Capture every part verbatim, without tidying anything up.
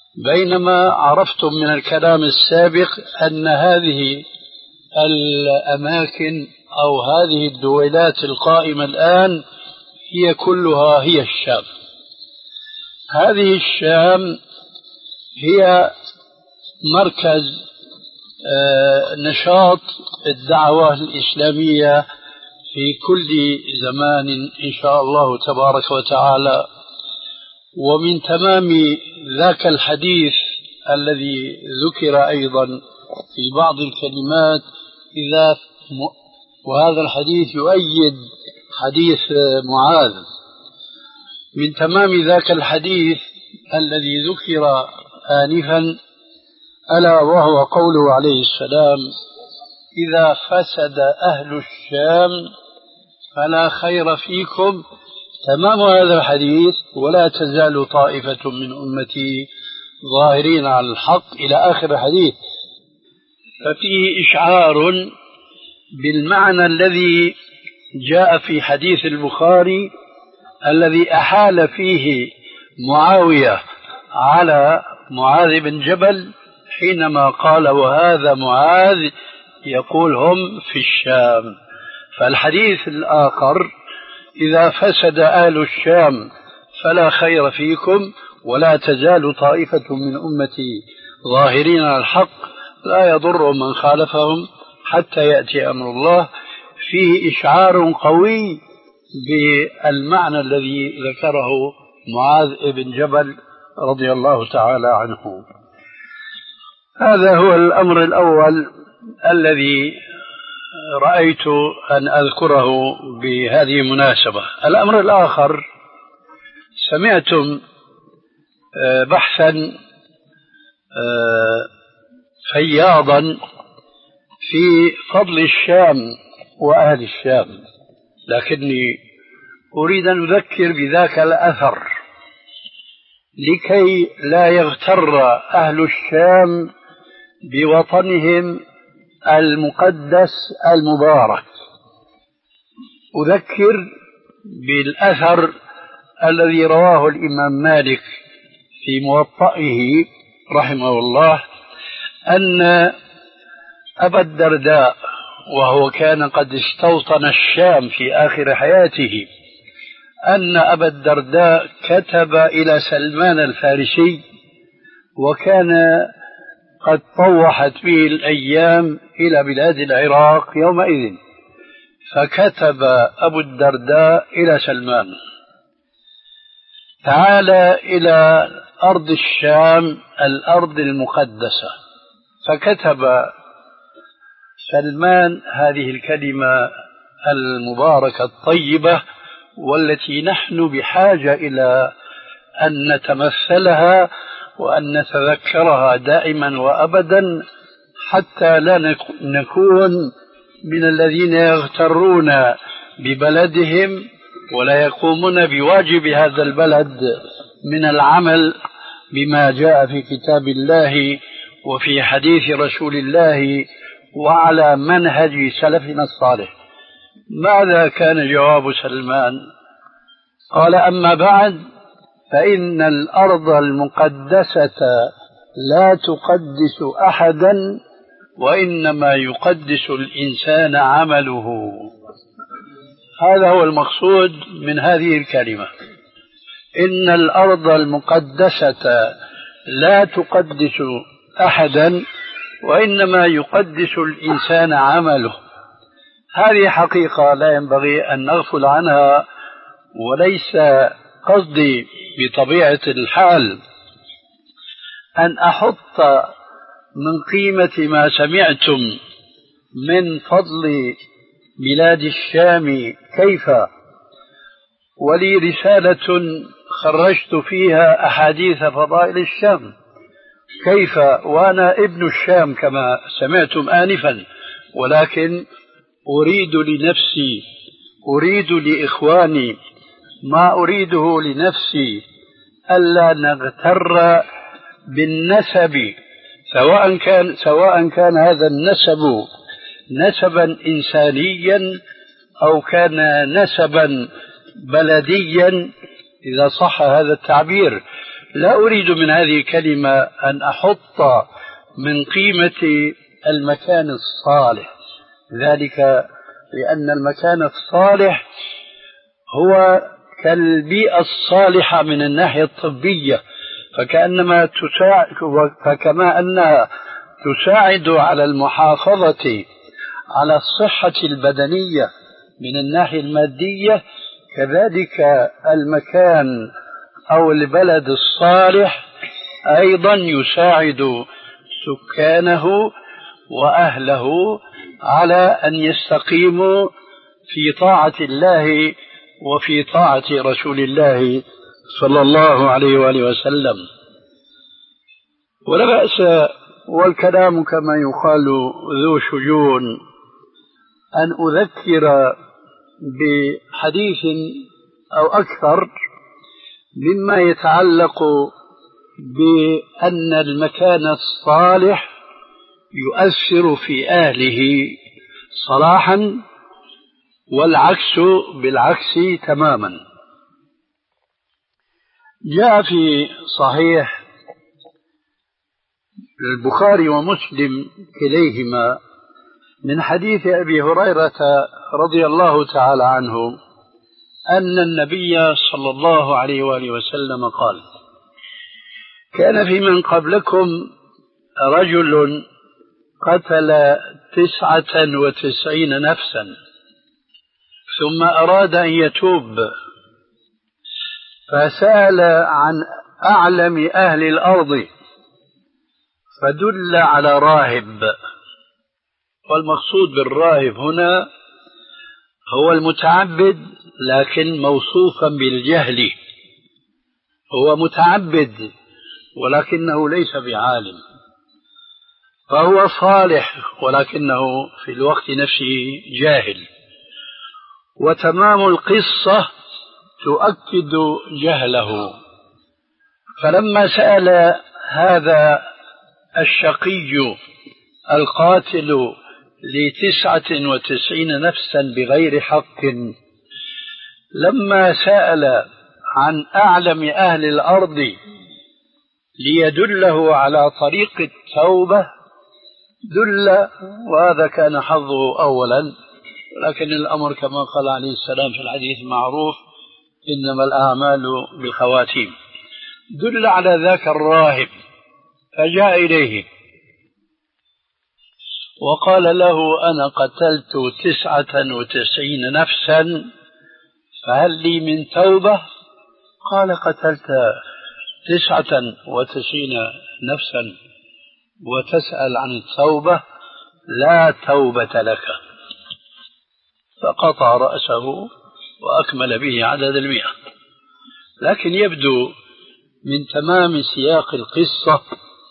بينما عرفتم من الكلام السابق أن هذه الأماكن أو هذه الدولات القائمة الآن هي كلها هي الشام. هذه الشام هي مركز نشاط الدعوة الإسلامية في كل زمان إن شاء الله تبارك وتعالى. ومن تمام ذاك الحديث الذي ذكر أيضا في بعض الكلمات إذا وهذا الحديث يؤيد حديث معاذ، من تمام ذاك الحديث الذي ذكر آنفا ألا وهو قوله عليه السلام: إذا فسد أهل الشام فلا خير فيكم. تمام هذا الحديث: ولا تزال طائفة من أمتي ظاهرين على الحق، إلى آخر الحديث. ففيه إشعار بالمعنى الذي جاء في حديث البخاري الذي أحال فيه معاوية على معاذ بن جبل حينما قال: وهذا معاذ يقول هم في الشام. فالحديث الآخر: إذا فسد أهل الشام فلا خير فيكم ولا تزال طائفة من أمتي ظاهرين على الحق لا يضر من خالفهم حتى يأتي أمر الله. فيه إشعار قوي بالمعنى الذي ذكره معاذ بن جبل رضي الله تعالى عنه. هذا هو الأمر الأول الذي رأيت أن أذكره بهذه المناسبة. الأمر الآخر: سمعتم بحثا فياضا في فضل الشام وأهل الشام، لكني أريد أن أذكر بذاك الأثر لكي لا يغتر أهل الشام بوطنهم المقدس المبارك. أذكر بالأثر الذي رواه الإمام مالك في موطئه رحمه الله أن أبا الدرداء، وهو كان قد استوطن الشام في آخر حياته، أن أبا الدرداء كتب إلى سلمان الفارسي، وكان قد طوحت به الأيام إلى بلاد العراق يومئذ، فكتب أبو الدرداء إلى سلمان: تعال إلى أرض الشام الأرض المقدسة. فكتب سلمان هذه الكلمة المباركة الطيبة والتي نحن بحاجة إلى أن نتمثلها وأن نتذكرها دائما وأبدا حتى لا نكون من الذين يغترون ببلدهم ولا يقومون بواجب هذا البلد من العمل بما جاء في كتاب الله وفي حديث رسول الله وعلى منهج سلفنا الصالح. ماذا كان جواب سلمان؟ قال: أما بعد، فإن الأرض المقدسة لا تقدس أحدا، وإنما يقدس الإنسان عمله. هذا هو المقصود من هذه الكلمة: إن الأرض المقدسة لا تقدس أحدا، وإنما يقدس الإنسان عمله. هذه حقيقة لا ينبغي أن نغفل عنها، وليس قصدي بطبيعة الحال أن أحط من قيمة ما سمعتم من فضل بلاد الشام كيف، ولي رسالة خرجت فيها أحاديث فضائل الشام كيف، وأنا ابن الشام كما سمعتم آنفا، ولكن أريد لنفسي، أريد لإخواني ما أريده لنفسي، ألا نغتر بالنسب، سواء كان سواء كان هذا النسب نسبا إنسانيا أو كان نسبا بلديا إذا صح هذا التعبير. لا أريد من هذه الكلمة أن أحط من قيمة المكان الصالح، ذلك لأن المكان الصالح هو كالبيئة الصالحة من الناحية الطبية، فكأنما تساعد فكما أنها تساعد على المحافظة على الصحة البدنية من الناحية المادية، كذلك المكان أو البلد الصالح أيضا يساعد سكانه وأهله على أن يستقيموا في طاعة الله وفي طاعة رسول الله صلى الله عليه وآله وسلم. ولا بأس والكلام كما يقال ذو شجون أن أذكر بحديث أو أكثر مما يتعلق بأن المكان الصالح يؤثر في أهله صلاحا، والعكس بالعكس تماما. جاء في صحيح البخاري ومسلم كليهما من حديث أبي هريرة رضي الله تعالى عنه أن النبي صلى الله عليه وآله وسلم قال: كان في من قبلكم رجل قتل تسعة وتسعين نفسا ثم أراد أن يتوب، فسأل عن أعلم أهل الأرض فدل على راهب. والمقصود بالراهب هنا هو المتعبد لكن موصوفا بالجهل، هو متعبد ولكنه ليس بعالم، فهو صالح ولكنه في الوقت نفسه جاهل. وتمام القصة تؤكد جهله. فلما سأل هذا الشقي القاتل لتسعة وتسعين نفسا بغير حق، لما سأل عن أعلم أهل الأرض ليدله على طريق التوبة دل، وهذا كان حظه أولا، لكن الأمر كما قال عليه السلام في الحديث المعروف: إنما الأعمال بالخواتيم. دل على ذاك الراهب فجاء إليه وقال له: أنا قتلت تسعة وتسعين نفسا فهل لي من توبة؟ قال: قتلت تسعة وتسعين نفسا وتسأل عن التوبة؟ لا توبة لك. فقطع رأسه وأكمل به عدد المئة. لكن يبدو من تمام سياق القصة،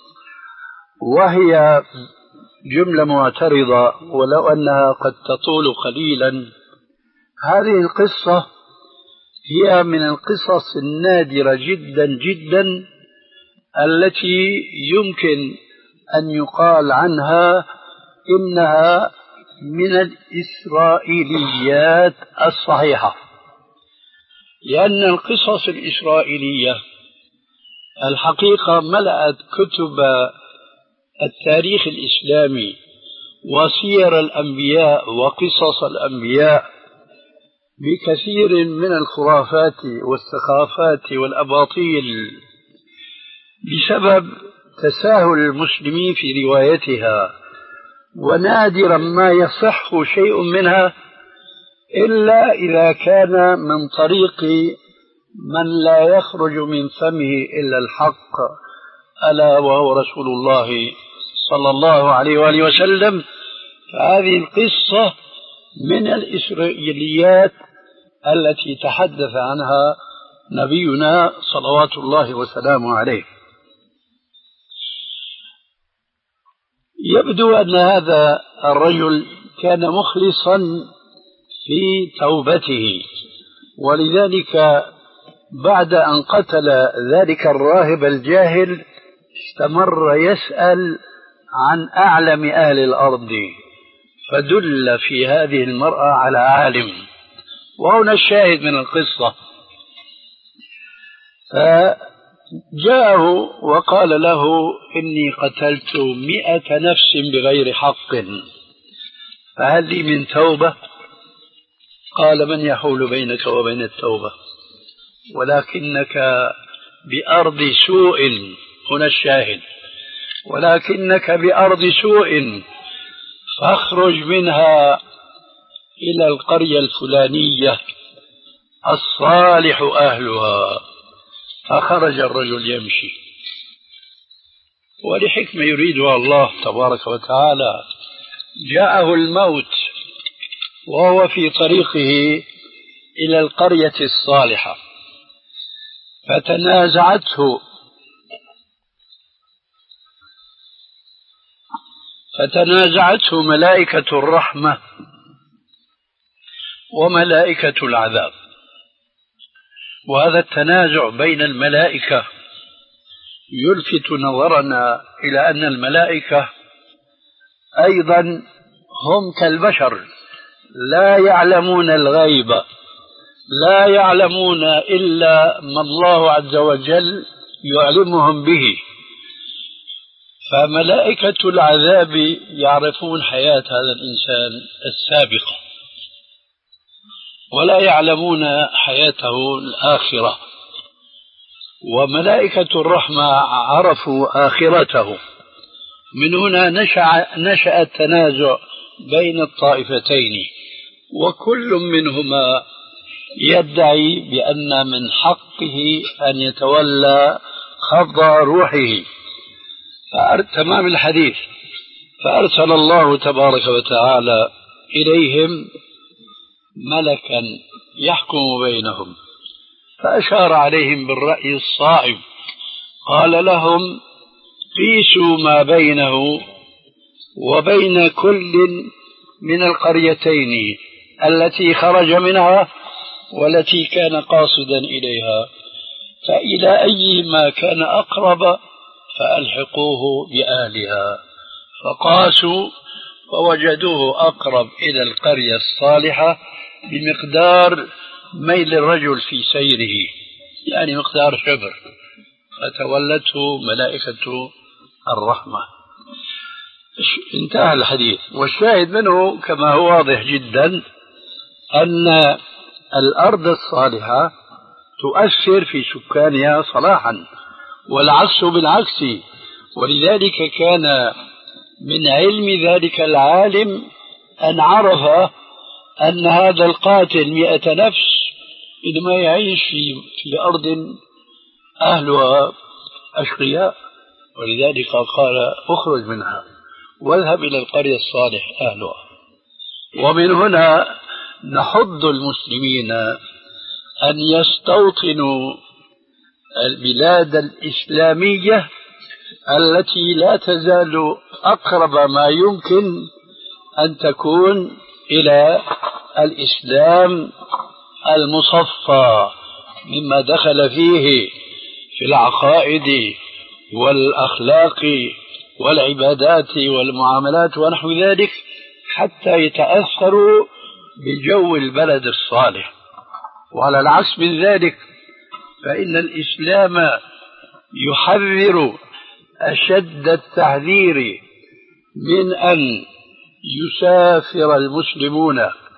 وهي جملة معترضة ولو أنها قد تطول قليلا، هذه القصة هي من القصص النادرة جدا جدا التي يمكن أن يقال عنها إنها من الإسرائيليات الصحيحة، لأن القصص الإسرائيلية الحقيقة ملأت كتب التاريخ الإسلامي وسير الأنبياء وقصص الأنبياء بكثير من الخرافات والسخافات والأباطيل بسبب تساهل المسلمين في روايتها، ونادرا ما يصح شيء منها إلا إذا كان من طريق من لا يخرج من فمه إلا الحق، ألا وهو رسول الله صلى الله عليه وآله وسلم. فهذه القصة من الإسرائيليات التي تحدث عنها نبينا صلوات الله وسلامه عليه. يبدو أن هذا الرجل كان مخلصا في توبته، ولذلك بعد أن قتل ذلك الراهب الجاهل استمر يسأل عن أعلم أهل الأرض، فدل في هذه المرأة على عالم. وهنا الشاهد من القصة. جاءه وقال له إني قتلت مئة نفس بغير حق فهل لي من توبة؟ قال من يحول بينك وبين التوبة ولكنك بأرض سوء، هنا الشاهد، ولكنك بأرض سوء فاخرج منها إلى القرية الفلانية الصالح أهلها. فخرج الرجل يمشي، ولحكمة يريدها الله تبارك وتعالى جاءه الموت وهو في طريقه إلى القرية الصالحة، فتنازعته فتنازعته ملائكة الرحمة وملائكة العذاب. وهذا التنازع بين الملائكة يلفت نظرنا إلى أن الملائكة أيضا هم كالبشر لا يعلمون الغيب، لا يعلمون إلا ما الله عز وجل يعلمهم به. فملائكة العذاب يعرفون حياة هذا الإنسان السابقة ولا يعلمون حياته الآخرة، وملائكة الرحمة عرفوا آخرته. من هنا نشأ, نشأ التنازع بين الطائفتين، وكل منهما يدعي بأن من حقه أن يتولى خفض روحه. تمام الحديث. فأرسل الله تبارك وتعالى إليهم ملكا يحكم بينهم، فأشار عليهم بالرأي الصائب، قال لهم قيسوا ما بينه وبين كل من القريتين التي خرج منها والتي كان قاصدا إليها، فإلى أيهما كان أقرب فألحقوه بأهلها. فقاسوا فوجدوه أقرب إلى القرية الصالحة بمقدار ميل الرجل في سيره، يعني مقدار شبر، فتولته ملائكة الرحمة. انتهى الحديث. والشاهد منه كما هو واضح جدا أن الأرض الصالحة تؤثر في سكانها صلاحا، والعكس بالعكس. ولذلك كان من علم ذلك العالم أن عرف أن هذا القاتل مئة نفس إنما يعيش في, في أرض أهلها أشقياء، ولذلك قال اخرج منها واذهب إلى القرية الصالح أهلها. ومن هنا نحض المسلمين أن يستوطنوا البلاد الإسلامية التي لا تزال أقرب ما يمكن أن تكون إلى الإسلام المصفى مما دخل فيه في العقائد والأخلاق والعبادات والمعاملات ونحو ذلك، حتى يتأثروا بجو البلد الصالح. وعلى العكس من ذلك فإن الإسلام يحذر أشد التحذير من أن يسافر المسلمون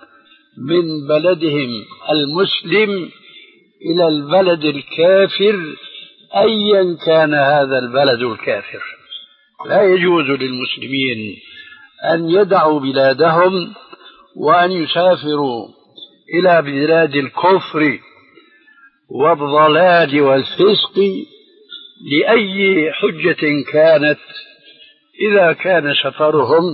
من بلدهم المسلم إلى البلد الكافر أيا كان هذا البلد الكافر. لا يجوز للمسلمين أن يدعوا بلادهم وأن يسافروا إلى بلاد الكفر والضلال والفسق لأي حجة كانت، إذا كان سفرهم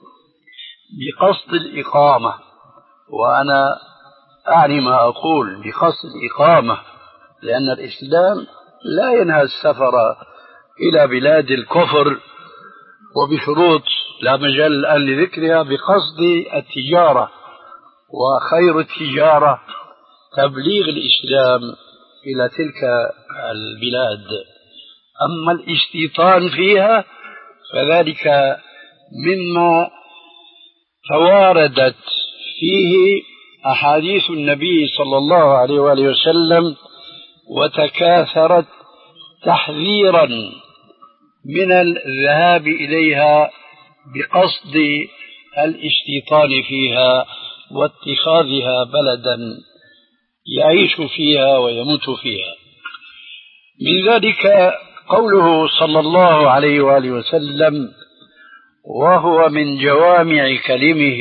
بقصد الإقامة. وأنا أعني ما أقول بقصد الإقامة، لأن الإسلام لا ينهى السفر إلى بلاد الكفر وبشروط لا مجال الآن لذكرها بقصد التجارة، وخير التجارة تبليغ الإسلام إلى تلك البلاد. أما الاستيطان فيها فذلك مما تواردت فيه أحاديث النبي صلى الله عليه وآله وسلم وتكاثرت تحذيرا من الذهاب إليها بقصد الاستيطان فيها واتخاذها بلدا يعيش فيها ويموت فيها. من ذلك قوله صلى الله عليه وآله وسلم وهو من جوامع كلمه: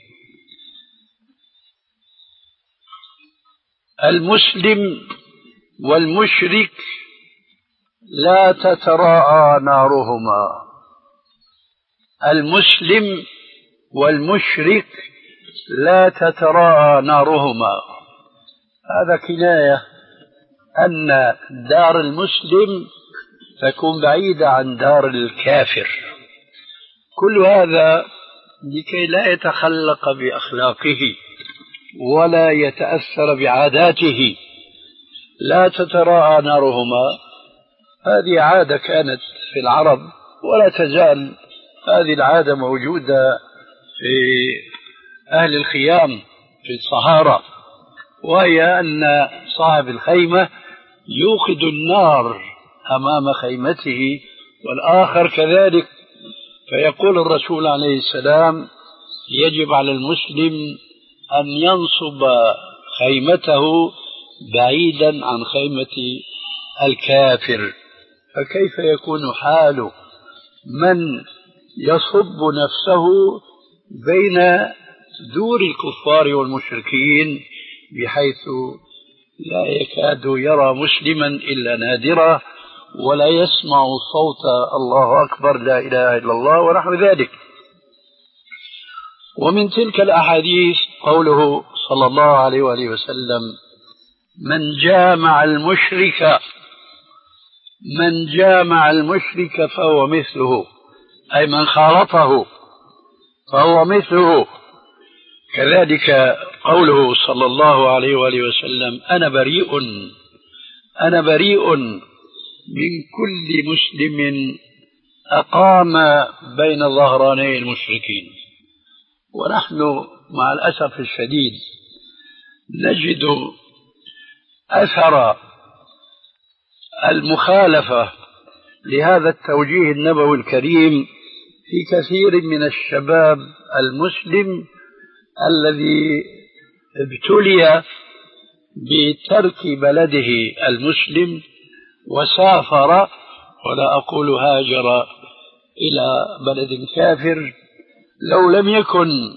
المسلم والمشرك لا تتراءى نارهما. المسلم والمشرك لا تتراءى نارهما، هذا كناية أن دار المسلم تكون بعيدة عن دار الكافر. كل هذا لكي لا يتخلق بأخلاقه ولا يتأثر بعاداته. لا تتراءى نارهما، هذه عادة كانت في العرب ولا تزال هذه العادة موجودة في أهل الخيام في الصحارى، وهي أن صاحب الخيمة يوقد النار أمام خيمته والآخر كذلك. فيقول الرسول عليه السلام: يجب على المسلم أن ينصب خيمته بعيدا عن خيمة الكافر. فكيف يكون حال من يصب نفسه بين دور الكفار والمشركين بحيث لا يكاد يرى مسلما إلا نادرا ولا يسمع صوت الله أكبر لا إله إلا الله ونحو ذلك. ومن تلك الأحاديث قوله صلى الله عليه وآله وسلم: من جامع المشرك من جامع المشرك فهو مثله، أي من خالطه فهو مثله. كذلك قوله صلى الله عليه وآله وسلم: أنا بريء أنا بريء من كل مسلم أقام بين ظهراني المشركين. ونحن مع الأسف الشديد نجد أثر المخالفة لهذا التوجيه النبوي الكريم في كثير من الشباب المسلم الذي ابتلي بترك بلده المسلم وسافر، ولا أقول هاجر، إلى بلد كافر. لو لم يكن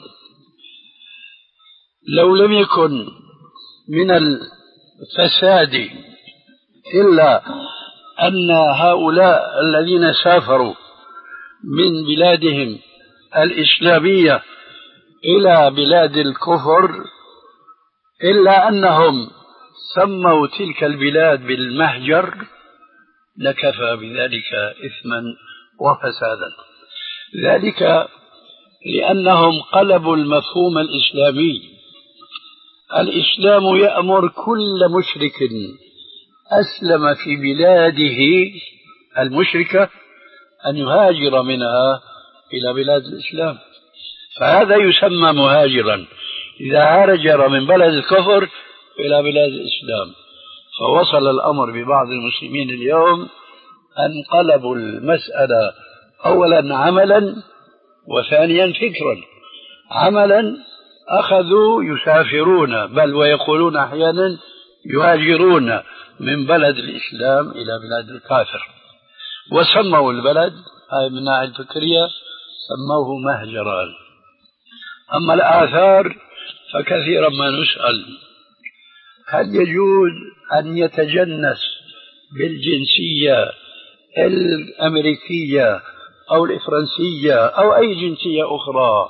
لو لم يكن من الفساد إلا أن هؤلاء الذين سافروا من بلادهم الإسلامية إلى بلاد الكفر، إلا أنهم سموا تلك البلاد بالمهجر، لكفى بذلك إثما وفسادا. ذلك لأنهم قلبوا المفهوم الإسلامي. الإسلام يأمر كل مشرك أسلم في بلاده المشركة أن يهاجر منها إلى بلاد الإسلام، فهذا يسمى مهاجرا إذا هاجر من بلد الكفر إلى بلاد الإسلام. فوصل الأمر ببعض المسلمين اليوم أن قلبوا المسألة أولا عملا وثانيا فكرا. عملا أخذوا يسافرون، بل ويقولون أحيانا يهاجرون من بلد الإسلام إلى بلاد الكافر، وسموا البلد هاي من الناحية الفكرية سموه مهجرا. أما الآثار فكثيرا ما نسأل: هل يجوز أن يتجنس بالجنسية الأمريكية أو الفرنسية أو أي جنسية أخرى؟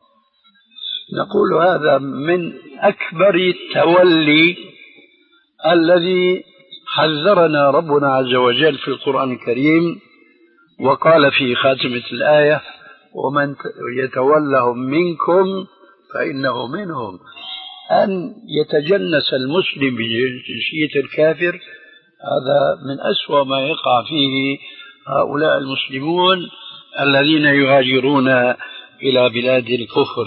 نقول هذا من أكبر التولي الذي حذرنا ربنا عز وجل في القرآن الكريم، وقال في خاتمة الآية: ومن يتولهم منكم فإنه منهم. أن يتجنس المسلم بجنسية الكافر هذا من أسوأ ما يقع فيه هؤلاء المسلمون الذين يهاجرون إلى بلاد الكفر.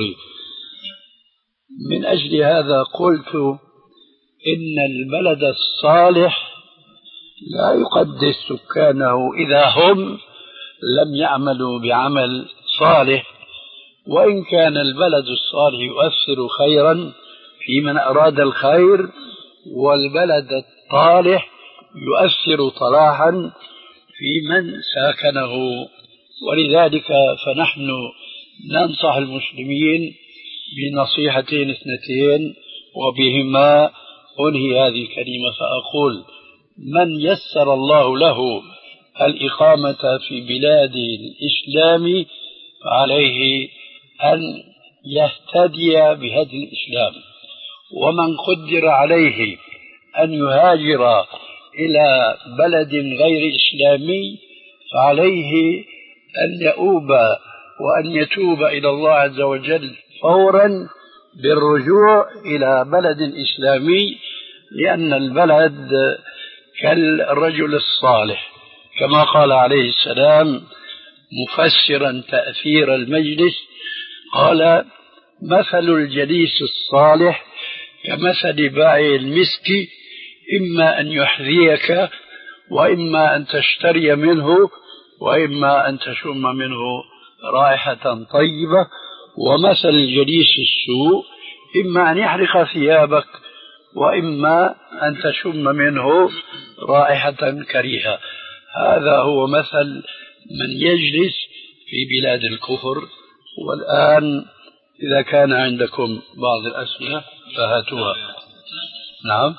من أجل هذا قلت إن البلد الصالح لا يقدس سكانه إذا هم لم يعملوا بعمل صالح، وإن كان البلد الصالح يؤثر خيرا في من أراد الخير، والبلد الطالح يؤثر صلاحا في من ساكنه. ولذلك فنحن ننصح المسلمين بنصيحتين اثنتين، وبهما أنهي هذه الكلمة فأقول: من يسر الله له الإقامة في بلاد الإسلام فعليه أن يهتدي بهدي الإسلام، ومن قدر عليه أن يهاجر إلى بلد غير إسلامي فعليه أن يؤوب وأن يتوب إلى الله عز وجل فورا بالرجوع إلى بلد إسلامي، لأن البلد كالرجل الصالح كما قال عليه السلام مفسرا تأثير المجلس، قال: مثل الجليس الصالح كمثل بائع المسك، إما أن يحذيك وإما أن تشتري منه وإما أن تشم منه رائحة طيبة، ومثل الجليس السوء إما أن يحرق ثيابك وإما أن تشم منه رائحة كريهة. هذا هو مثل من يجلس في بلاد الكفر. والآن إذا كان عندكم بعض الأسئلة فهاتوها. نعم،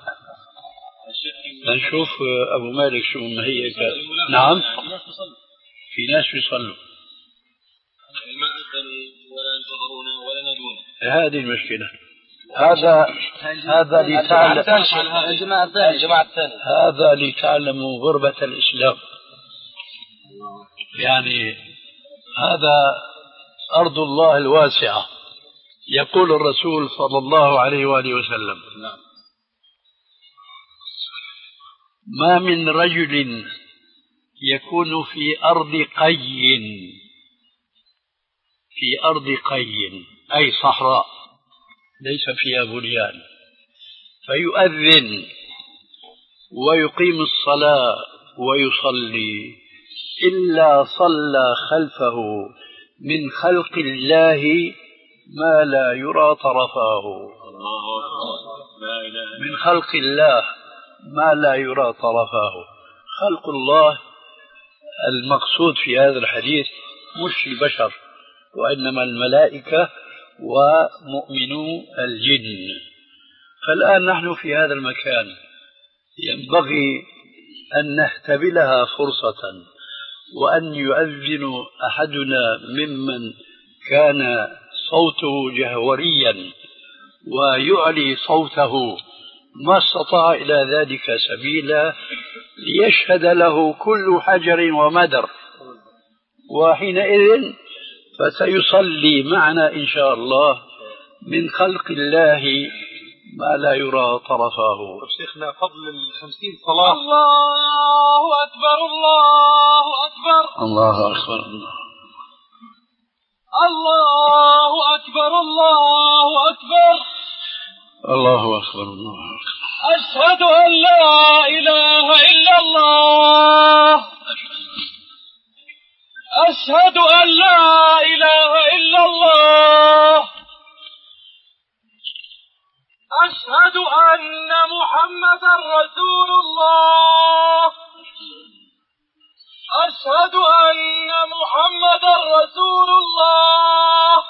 نشوف أبو مالك شو مهيئ. نعم، في ناس يصلوا ما أذنوا ولا ينتظرون ولا ندون. هذه المشكلة. هذا هذا لتعلم هذا لتعلموا غربة الإسلام. يعني هذا أرض الله الواسعة. يقول الرسول صلى الله عليه وآله وسلم: ما من رجل يكون في أرض قي في أرض قي أي صحراء ليس فيها بنيان، فيؤذن ويقيم الصلاة ويصلي إلا صلى خلفه من خلق الله ما لا يرى طرفاه. من خلق الله ما لا يرى طرفاه. خلق الله المقصود في هذا الحديث مش البشر، وإنما الملائكة ومؤمنو الجن. فالآن نحن في هذا المكان ينبغي أن نهتبلها فرصة، وأن يؤذن أحدنا ممن كان صوته جهوريا ويعلي صوته ما استطاع إلى ذلك سبيلا، ليشهد له كل حجر ومدر، وحينئذ فسيصلي معنا إن شاء الله من خلق الله ما لا يرى طرفاه. شيخنا فضل الخمسين صلاة. الله أكبر الله أكبر الله أكبر الله أكبر الله أكبر الله أكبر الله أكبر. أشهد أن لا إله إلا الله. أشهد أن لا إله إلا الله. أشهد أن محمدا رسول الله. أشهد أن محمدا رسول الله.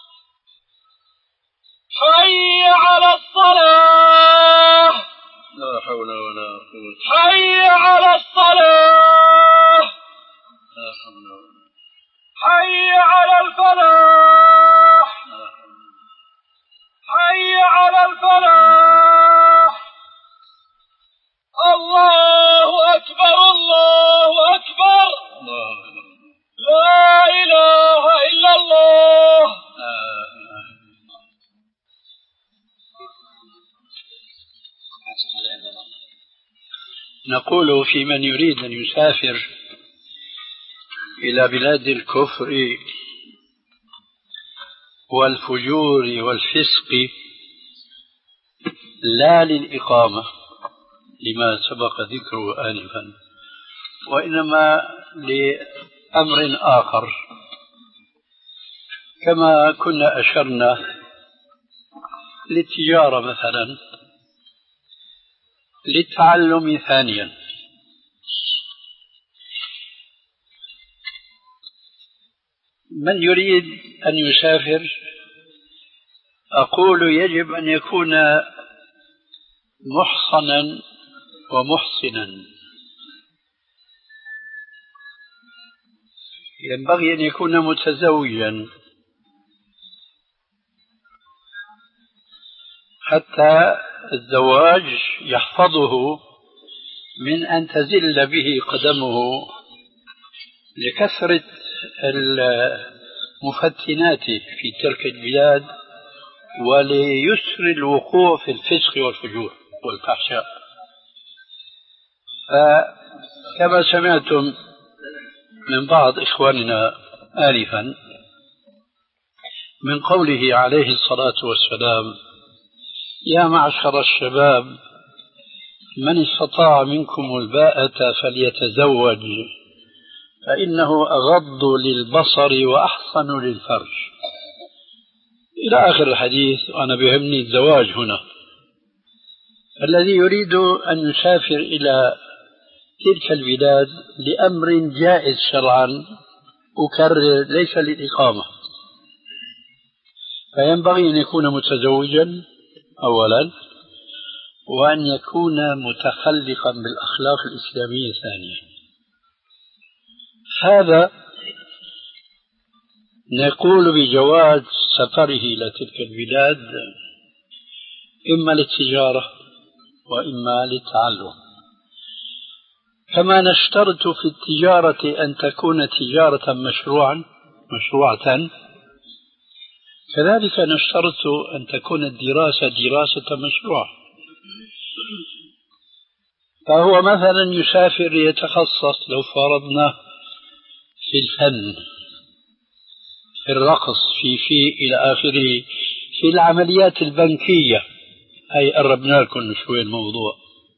حي على الصلاة. لا حول ولا قوة. حي على الصلاة. لا حول ولا. حي على الفلاح. حي على الفلاح. الله أكبر الله أكبر. لا إله إلا الله. نقول في من يريد أن يسافر إلى بلاد الكفر والفجور والفسق لا للإقامة، لما سبق ذكره آنفا، وإنما لأمر آخر. كما كنا أشرنا للتجارة مثلا، للتعلم ثانيا. من يريد أن يسافر أقول يجب أن يكون محصنا ومحسنا، ينبغي أن يكون متزوجا حتى الزواج يحفظه من أن تزل به قدمه لكثرة المفتنات في تلك البلاد وليسر الوقوع في الفسق والفجور والفحشاء. فكما سمعتم من بعض إخواننا آنفا من قوله عليه الصلاة والسلام: يا معشر الشباب من استطاع منكم الباءة فليتزوج فإنه أغض للبصر وأحصن للفرج، إلى آخر الحديث. وأنا بيهمني الزواج هنا. الذي يريد أن يسافر إلى تلك البلاد لأمر جائز شرعا، أكرر ليس للإقامة، فينبغي أن يكون متزوجا أولا، وأن يكون متخلقا بالأخلاق الإسلامية ثانيا. هذا نقول بجواز سفره إلى تلك البلاد إما للتجارة وإما للتعلم. كما نشترط في التجارة أن تكون تجارة مشروعا مشروعة، كذلك نشترط أن تكون الدراسة دراسة مشروعة. فهو مثلا يسافر يتخصص لو فرضنا في الفن، في الرقص، في في إلى آخره، في العمليات البنكية، أي قربنا لكم شوي الموضوع.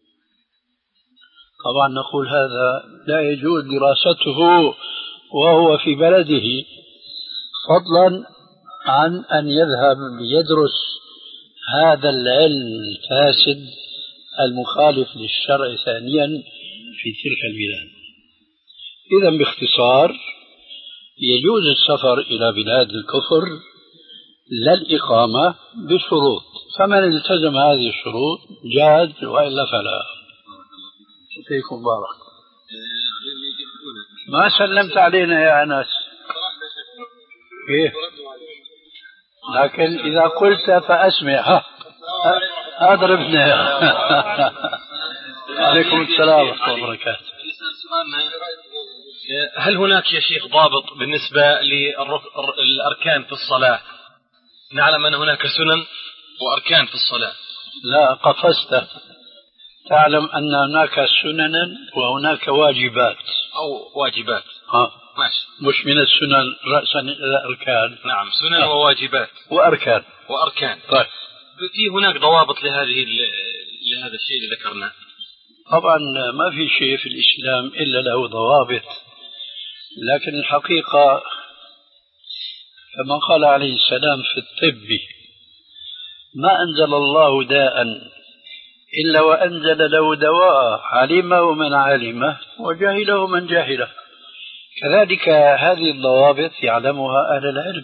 طبعا نقول هذا لا يجوز دراسته وهو في بلده، فضلا عن أن يذهب ليدرس هذا العلم الفاسد المخالف للشرع ثانيا في تلك البلاد. إذا باختصار يجوز السفر إلى بلاد الكفر لا الإقامة بشروط، فمن التزم هذه الشروط جاز، وإلا فلا. فيكم بارك. ما سلمت علينا يا أنس. إيه؟ لكن إذا قلت فأسمع. ها أضربنا. عليكم السلام ورحمة الله وبركاته. هل هناك يا شيخ ضابط بالنسبة للأركان في الصلاة؟ نعلم أن هناك سنن وأركان في الصلاة. لا قفزت. تعلم أن هناك سننا وهناك واجبات. أو واجبات. ها. ماشي. مش من السنن رأسا إلى الأركان. نعم، سنن وواجبات. وأركان. وأركان. طيب. في هناك ضوابط لهذه لهذا الشيء اللي ذكرناه؟ طبعا ما في شيء في الإسلام إلا له ضوابط، لكن الحقيقة كما قال عليه السلام في الطب: ما أنزل الله داء إلا وأنزل له دواء، علمه من علمه وجهله من جهله. كذلك هذه الضوابط يعلمها أهل العلم.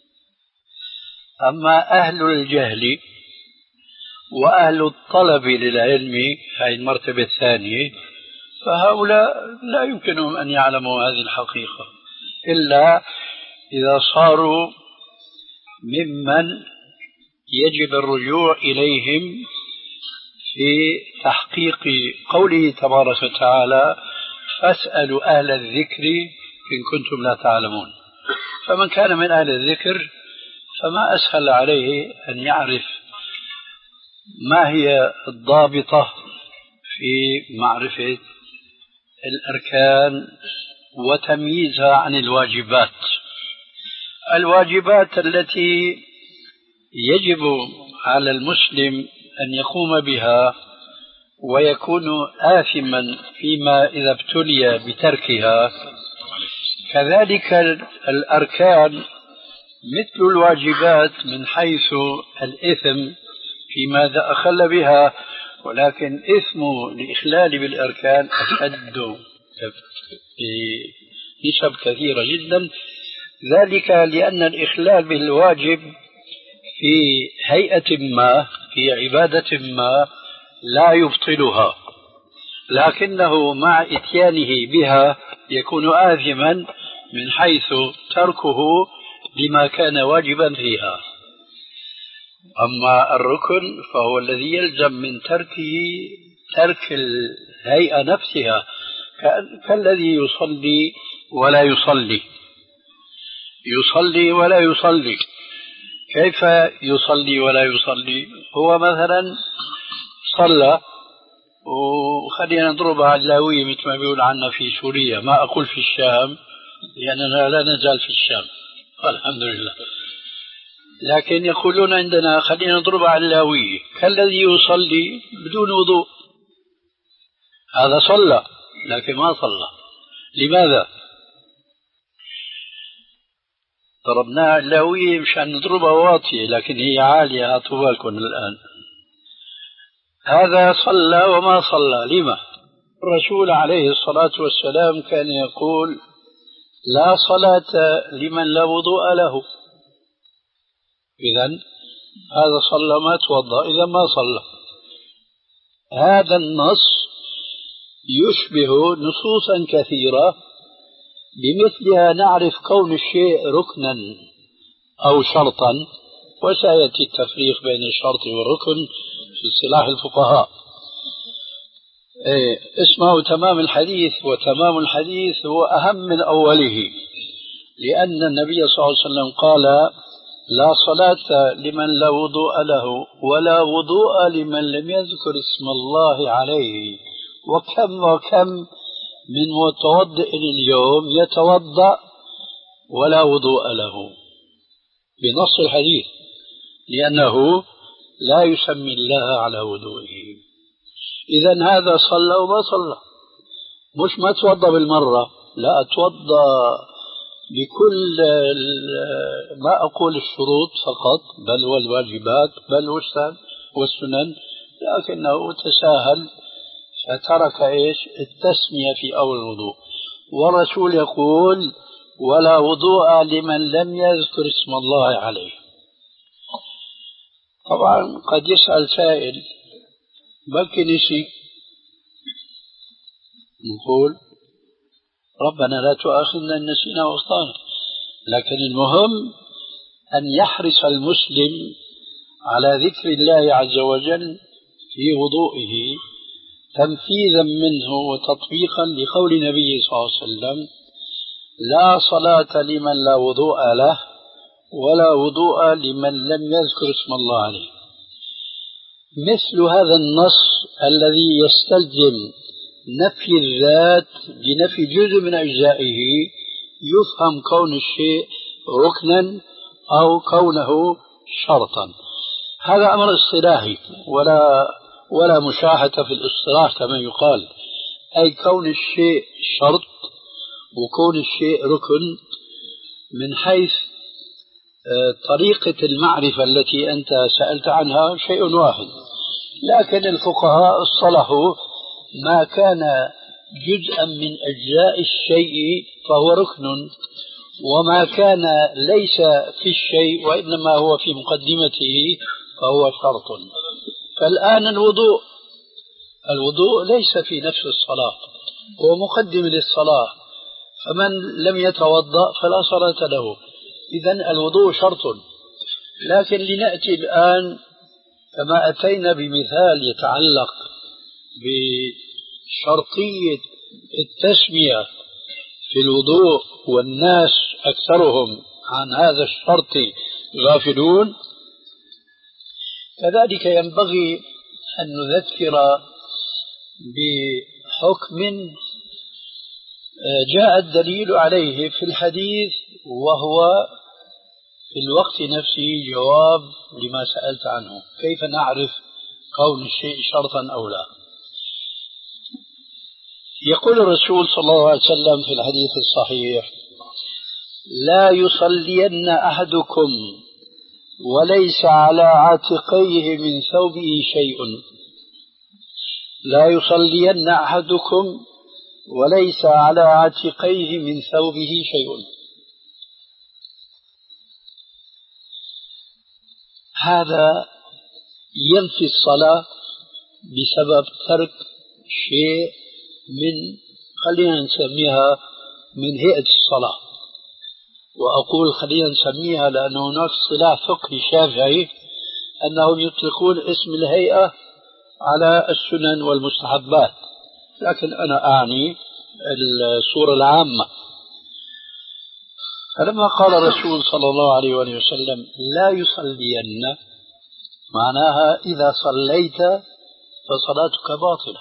أما أهل الجهل وأهل الطلب للعلم، هذه المرتبة الثانية، فهؤلاء لا يمكنهم أن يعلموا هذه الحقيقة إلا إذا صاروا ممن يجب الرجوع إليهم في تحقيق قوله تبارك وتعالى: فاسألوا أهل الذكر إن كنتم لا تعلمون. فمن كان من أهل الذكر فما أسهل عليه أن يعرف ما هي الضابطة في معرفة الأركان وتمييزها عن الواجبات. الواجبات التي يجب على المسلم أن يقوم بها ويكون آثما فيما إذا ابتلي بتركها، كذلك الأركان مثل الواجبات من حيث الإثم فيما إذا أخل بها، ولكن إثم الإخلال بالأركان أشد بنسب كثيرة جدا، ذلك لأن الإخلال بالواجب في هيئة ما في عبادة ما لا يبطلها، لكنه مع إتيانه بها يكون آثما من حيث تركه لما كان واجبا فيها. أما الركن فهو الذي يلزم من تركه ترك الهيئة نفسها، كالذي يصلي ولا يصلي يصلي ولا يصلي. كيف يصلي ولا يصلي؟ هو مثلا صلى، وخلينا نضربها على اللاوية مثل ما بيقول عنا في سوريا، ما أقول في الشام لأننا لا نزال في الشام الحمد لله، لكن يقولون عندنا خلينا نضربها على اللاوية، كالذي يصلي بدون وضوء، هذا صلى لكن ما صلى. لماذا؟ ضربناها اللاوية مشان نضربها واطية، لكن هي عالية، هاتوا بالكم الآن. هذا صلى وما صلى. لما؟ الرسول عليه الصلاة والسلام كان يقول لا صلاة لمن لا وضوء له. إذن هذا صلى ما توضأ، إذا ما صلى. هذا النص يشبه نصوصا كثيرة بمثلها نعرف كون الشيء ركنا أو شرطا، وسيأتي التفريق بين الشرط والركن في اصطلاح الفقهاء. إيه اسمه تمام الحديث، وتمام الحديث هو أهم من أوله، لأن النبي صلى الله عليه وسلم قال لا صلاة لمن لا وضوء له ولا وضوء لمن لم يذكر اسم الله عليه. وكم وكم من متوضئ اليوم يتوضأ ولا وضوء له بنص الحديث، لأنه لا يسمي الله على وضوئه. إذن هذا صلى وما صلى، مش ما توضأ بالمرة، لا توضأ بكل ما أقول الشروط فقط، بل والواجبات بل والسنن، لكنه تساهل فترك إيش التسمية في أول الوضوء. والرسول يقول ولا وضوء لمن لم يذكر اسم الله عليه. طبعا قد يسأل سائل بلكي نسي، نقول ربنا لا تؤاخذنا إن نسينا واخطأنا، لكن المهم أن يحرص المسلم على ذكر الله عز وجل في وضوئه تنفيذا منه وتطبيقا لقول النبي صلى الله عليه وسلم لا صلاة لمن لا وضوء له ولا وضوء لمن لم يذكر اسم الله عليه. مثل هذا النص الذي يستلزم نفي الذات بنفي جزء من أجزائه يفهم كون الشيء ركنا أو كونه شرطا. هذا أمر اصطلاحي ولا ولا مشاحة في الاصطلاح كما يقال، أي كون الشيء شرط وكون الشيء ركن من حيث طريقة المعرفة التي أنت سألت عنها شيء واحد، لكن الفقهاء اصطلحوا ما كان جزءا من أجزاء الشيء فهو ركن، وما كان ليس في الشيء وإنما هو في مقدمته فهو شرط. فالآن الوضوء الوضوء ليس في نفس الصلاة، هو مقدم للصلاة، فمن لم يتوضأ فلا صلاة له. إذن الوضوء شرط. لكن لنأتي الآن كما أتينا بمثال يتعلق بشرطية التسمية في الوضوء والناس أكثرهم عن هذا الشرط غافلون، كذلك ينبغي أن نذكر بحكم جاء الدليل عليه في الحديث، وهو في الوقت نفسه جواب لما سألت عنه: كيف نعرف كون الشيء شرطا أو لا؟ يقول الرسول صلى الله عليه وسلم في الحديث الصحيح: لا يصلين أحدكم وليس على عاتقيه من ثوبه شيء. لا يصلين أحدكم وليس على عاتقيه من ثوبه شيء. هذا ينفي الصلاة بسبب ترك شيء من، خلينا نسميها من هيئة الصلاة. وأقول خلينا نسميها لأن هناك اصطلاح فقهي شافعي أنهم يطلقون اسم الهيئة على السنن والمستحبات، لكن أنا أعني الصورة العامة. فلما قال الرسول صلى الله عليه وسلم: لا يصلين، معناها إذا صليت فصلاتك باطلة.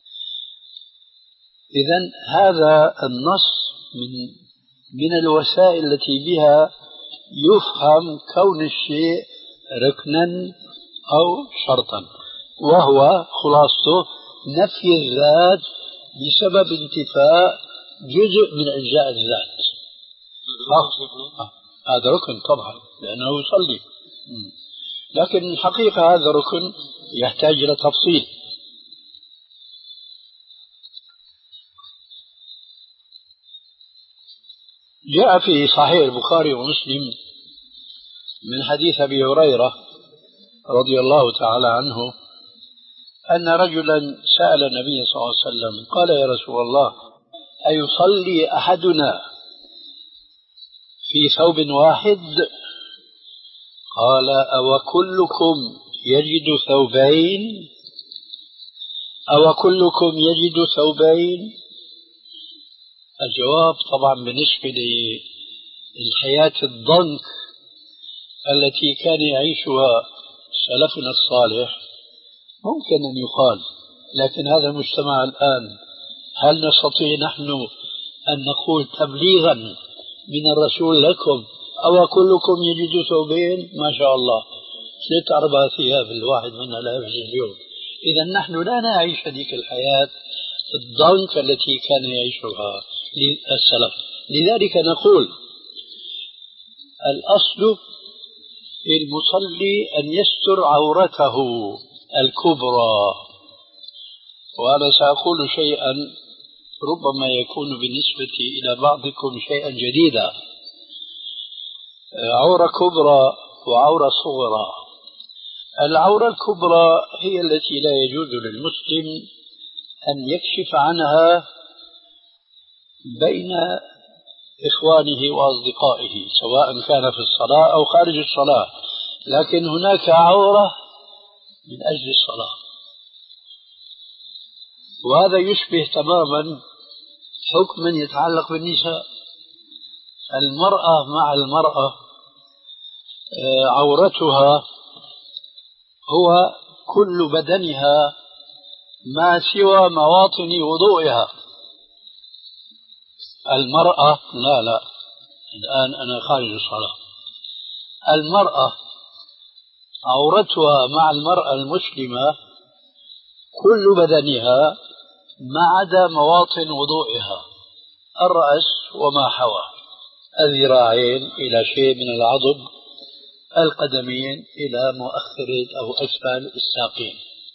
إذن هذا النص من من الوسائل التي بها يفهم كون الشيء ركنا أو شرطا، وهو خلاصته نفي الذات بسبب انتفاء جزء من أجزاء الذات. هذا ركن طبعا لأنه يصلي، لكن الحقيقة هذا ركن يحتاج إلى تفصيل. جاء في صحيح البخاري ومسلم من حديث أبي هريرة رضي الله تعالى عنه أن رجلا سأل النبي صلى الله عليه وسلم قال: يا رسول الله، أيصلي أحدنا في ثوب واحد؟ قال: أو كلكم يجد ثوبين؟ أو كلكم يجد ثوبين؟ الجواب طبعا بالنسبة للحياة الضنك التي كان يعيشها سلفنا الصالح ممكن أن يقال، لكن هذا المجتمع الآن هل نستطيع نحن أن نقول تبليغا من الرسول لكم أو كلكم يجد ثوبين؟ ما شاء الله ست أربع ثياب الواحد منها لا يفزع اليوم. إذا نحن لا نعيش هذيك الحياة الضنك التي كان يعيشها السلف. لذلك نقول الأصل المصلي أن يستر عورته الكبرى. وأنا سأقول شيئا ربما يكون بالنسبة إلى بعضكم شيئا جديدا. عورة كبرى وعورة صغرى. العورة الكبرى هي التي لا يجوز للمسلم أن يكشف عنها بين إخوانه وأصدقائه سواء كان في الصلاة أو خارج الصلاة، لكن هناك عورة من أجل الصلاة، وهذا يشبه تماما حكما يتعلق بالنساء. المرأة مع المرأة عورتها هو كل بدنها ما سوى مواطن وضوئها. المرأة لا لا الآن أنا خارج الصلاة. المرأة عورتها مع المرأة المسلمة كل بدنها ما عدا مواطن وضوئها: الرأس وما حوى، الذراعين إلى شيء من العضد، القدمين إلى مؤخرة أو أسفل الساقين.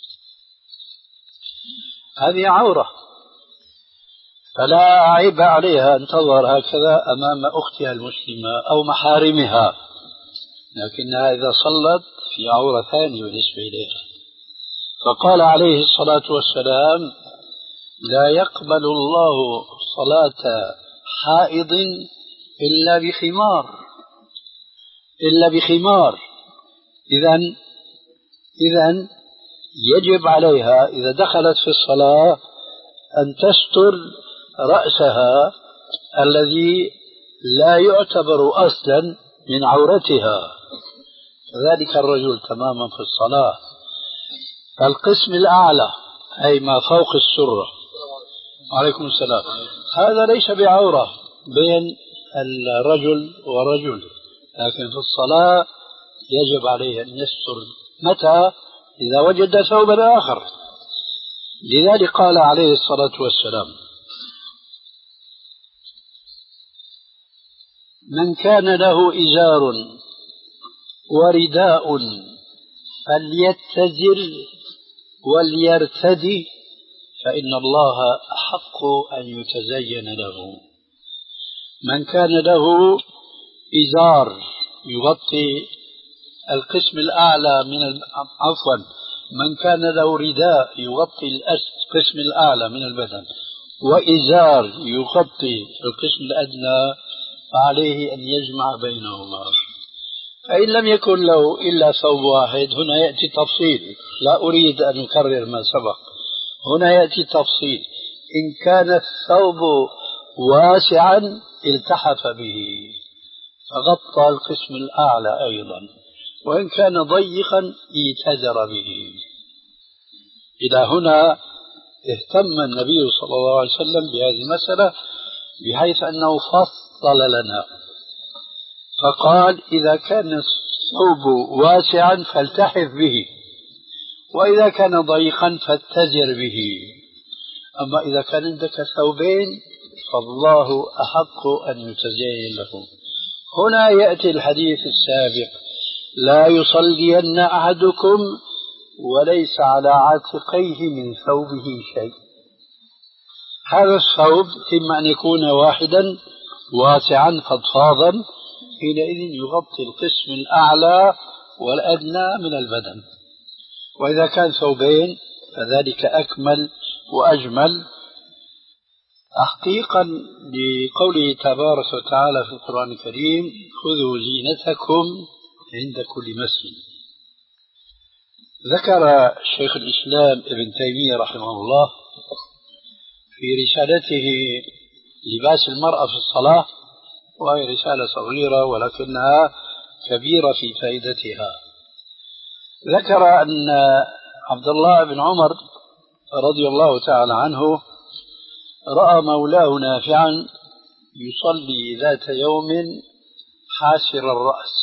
هذه عورة، فلا عيب عليها أن تظهر هكذا أمام أختها المسلمة أو محارمها، لكنها إذا صلت في عورة ثانية بالنسبة إليها. فقال عليه الصلاة والسلام: لا يقبل الله صلاة حائض إلا بخمار إلا بخمار. إذن إذن يجب عليها إذا دخلت في الصلاة أن تستر رأسها الذي لا يعتبر أصلا من عورتها. كذلك الرجل تماما في الصلاة. القسم الأعلى أي ما فوق السرة، عليكم السلام، هذا ليس بعورة بين الرجل ورجل، لكن في الصلاة يجب عليه أن يستر. متى؟ إذا وجد ثوبا آخر. لذلك قال عليه الصلاة والسلام: من كان له إزار ورداء فليتزر وليرتدي فإن الله أحق أن يتزين له. من كان له إزار يغطي القسم الأعلى من عفوا من كان له رداء يغطي القسم الأعلى من البدن وإزار يغطي القسم الأدنى فعليه أن يجمع بينهما. فإن لم يكن له إلا ثوب واحد هنا يأتي تفصيل، لا أريد أن أكرر ما سبق، هنا يأتي تفصيل. إن كان الثوب واسعا التحف به فغطى القسم الأعلى أيضا، وإن كان ضيقا اتزر به. إلى هنا اهتم النبي صلى الله عليه وسلم بهذه المسألة بحيث أنه فصل لنا فقال إذا كان الثوب واسعا فالتحف به، وإذا كان ضيقا فاتزر به. أما إذا كان عندك ثوبين فالله أحق أن يتزين له. هنا يأتي الحديث السابق لا يصلين أحدكم وليس على عاتقيه من ثوبه شيء. هذا الثوب إما أن يكون واحدا واسعا فضفاضا حينئذ يغطي القسم الأعلى والأدنى من البدن، وإذا كان ثوبين فذلك أكمل وأجمل تحقيقا لقوله تبارك وتعالى في القرآن الكريم خذوا زينتكم عند كل مسجد. ذكر شيخ الإسلام ابن تيمية رحمه الله في رسالته لباس المرأة في الصلاة، وهي رسالة صغيرة ولكنها كبيرة في فائدتها، ذكر أن عبد الله بن عمر رضي الله تعالى عنه رأى مولاه نافعا يصلي ذات يوم حاسر الرأس،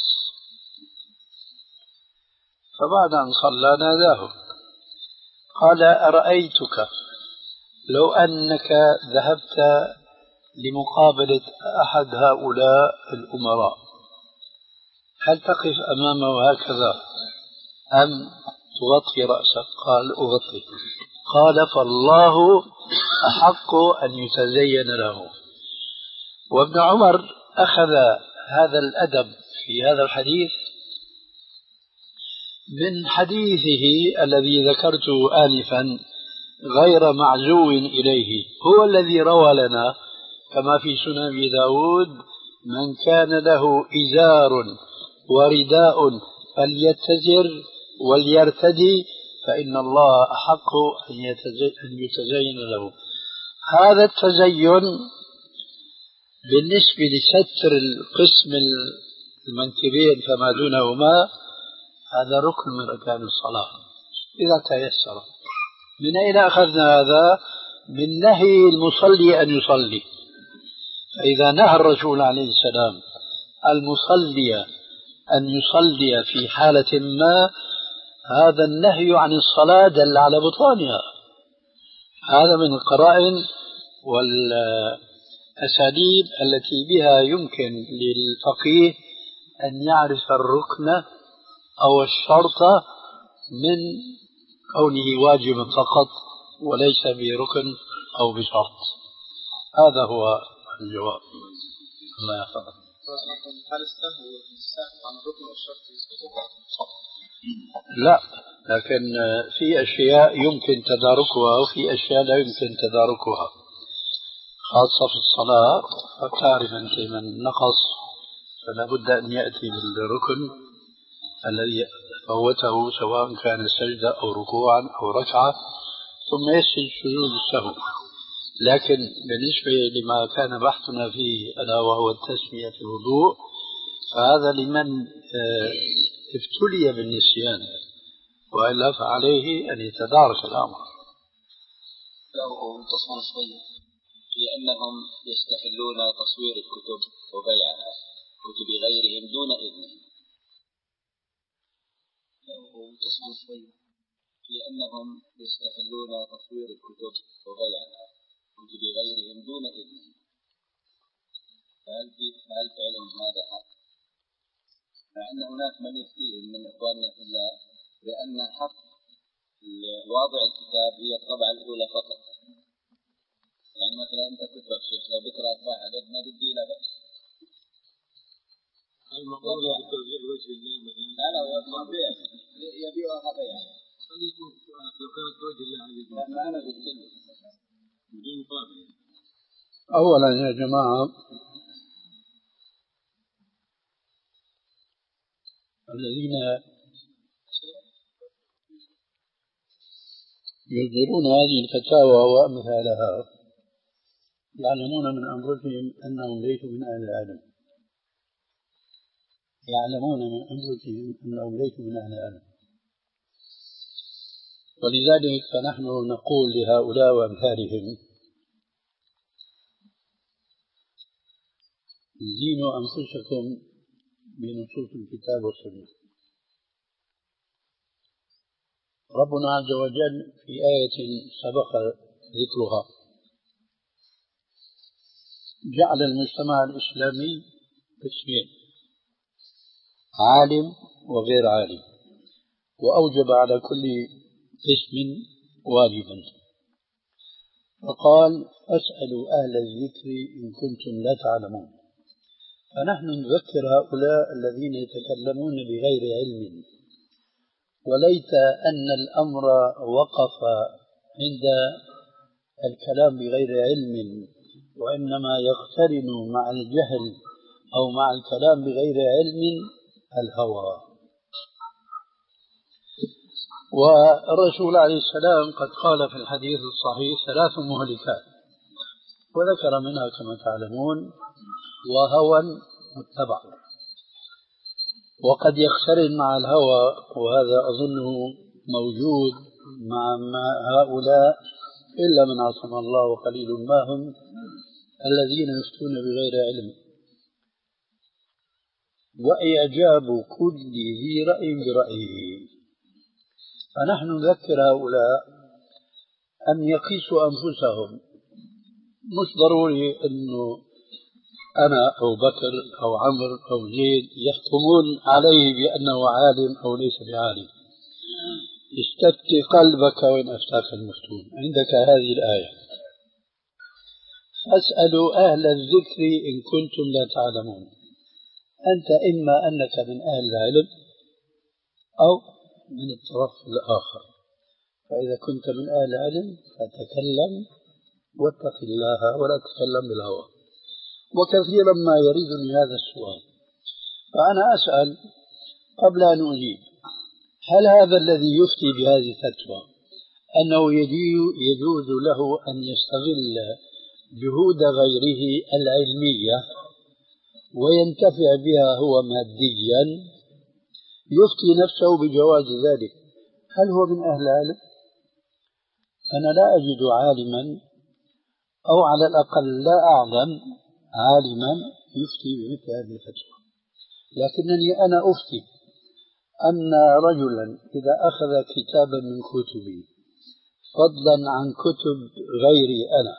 فبعد أن صلى ناداه قال أرأيتك لو أنك ذهبت لمقابلة أحد هؤلاء الأمراء هل تقف أمامه هكذا أم تغطي رأسك؟ قال أغطي. قال فالله أحق أن يتزين له. وابن عمر أخذ هذا الأدب في هذا الحديث من حديثه الذي ذكرته آنفا غير معزو إليه، هو الذي روى لنا كما في سنن أبي داود من كان له إزار ورداء فليتزر وليرتدي فإن الله أحق أن يتزين له. هذا التزين بالنسبة لستر القسم المنكبين فما دونهما هذا ركن من أركان الصلاة إذا تيسر. من أين أخذنا هذا؟ من نهي المصلي أن يصلي. فإذا نهى الرسول عليه السلام المصلي أن يصلي في حالة ما هذا النهي عن الصلاة دل على بطلانها. هذا من القرائن والأساليب التي بها يمكن للفقيه أن يعرف الركن أو الشرط من كونه واجب فقط وليس بركن أو بشرط. هذا هو الجواب. الله يحفظك. هل السهو السهو عن الركن والشرط يسقط؟ لا، لكن في أشياء يمكن تداركها وفي أشياء لا يمكن تداركها، خاصة في الصلاة. فتعرف أنت من نقص فلا بد أن يأتي بالركن الذي فوته سواء كان سجدة أو ركوعا أو ركعة ثم يسجد سجود السهو. لكن بالنسبة لما كان بحثنا فيه ألا وهو التسمية في الوضوء فهذا لمن ابتلي بالنسيان، وإلا فعليه أن يتدارك الأمر. لو تصور شوية في أنهم يستحلون تصوير الكتب وبيعها كتب غيرهم دون إذنهم. لو تصور شوية في أنهم يستحلون تصوير الكتب وبيعها كتب غيرهم دون إذنهم، فهل في فهل فعلهم هذا حق؟ مع أن هناك من يفتيهم من إخواننا في الله بأن حق واضع الكتاب هي الطبعة الأولى فقط. يعني مثلا أنت تكتب شيخ لو بكرة أطبعها قد ما بدي لا بأس. المقولة بالتوزيع لوجه الله مثلا. لا لا هو البيع يبيعها بيع. خلي يكون لو كانت لوجه الله عز وجل. لا ما أنا قلت له. بدون مقابل. أولا يا جماعة الذين يصدرون هذه الفتاوى وأمثالها يعلمون من أنفسهم أنهم ليسوا من أهل العلم يعلمون من أنفسهم أنهم ليسوا من أهل العلم ولذلك فنحن نقول لهؤلاء وأمثالهم زينوا أنفسكم بنصوص الكتاب والسنة. ربنا عز وجل في آية سبق ذكرها جعل المجتمع الإسلامي قسمين عالم وغير عالم وأوجب على كل قسم واجبا فقال فاسألوا أهل الذكر إن كنتم لا تعلمون. فنحن نذكر هؤلاء الذين يتكلمون بغير علم وليت أن الأمر وقف عند الكلام بغير علم وإنما يقترن مع الجهل أو مع الكلام بغير علم الهوى. والرسول عليه السلام قد قال في الحديث الصحيح ثلاث مهلكات وذكر منها كما تعلمون وهوى متبع وقد يقترن مع الهوى وهذا أظنه موجود مع هؤلاء إلا من عصم الله وقليل ما هم الذين يفتون بغير علم وإعجاب كل ذي رأي برأيه. فنحن نذكر هؤلاء أن يقيسوا أنفسهم مش ضروري أنه أنا أو بكر أو عمرو أو زيد يحكمون عليه بأنه عالم أو ليس بعالم. استفتي قلبك وإن أفتاك المفتون. عندك هذه الآية فاسألوا أهل الذكر إن كنتم لا تعلمون. أنت إما أنك من أهل العلم أو من الطرف الآخر فإذا كنت من أهل العلم فتكلم واتق الله ولا تتكلم بالهوى. وكثيرا ما يريدني هذا السؤال فأنا أسأل قبل أن أجيب هل هذا الذي يفتي بهذه الفتوى أنه يجوز له أن يستغل جهود غيره العلمية وينتفع بها هو ماديا يفتي نفسه بجواز ذلك؟ هل هو من أهل العلم؟ أنا لا أجد عالما أو على الأقل لا أعلم عالما يفتي بمثل هذه الفتوى. لكنني أنا أفتي أن رجلا إذا أخذ كتابا من كتبي فضلا عن كتب غيري أنا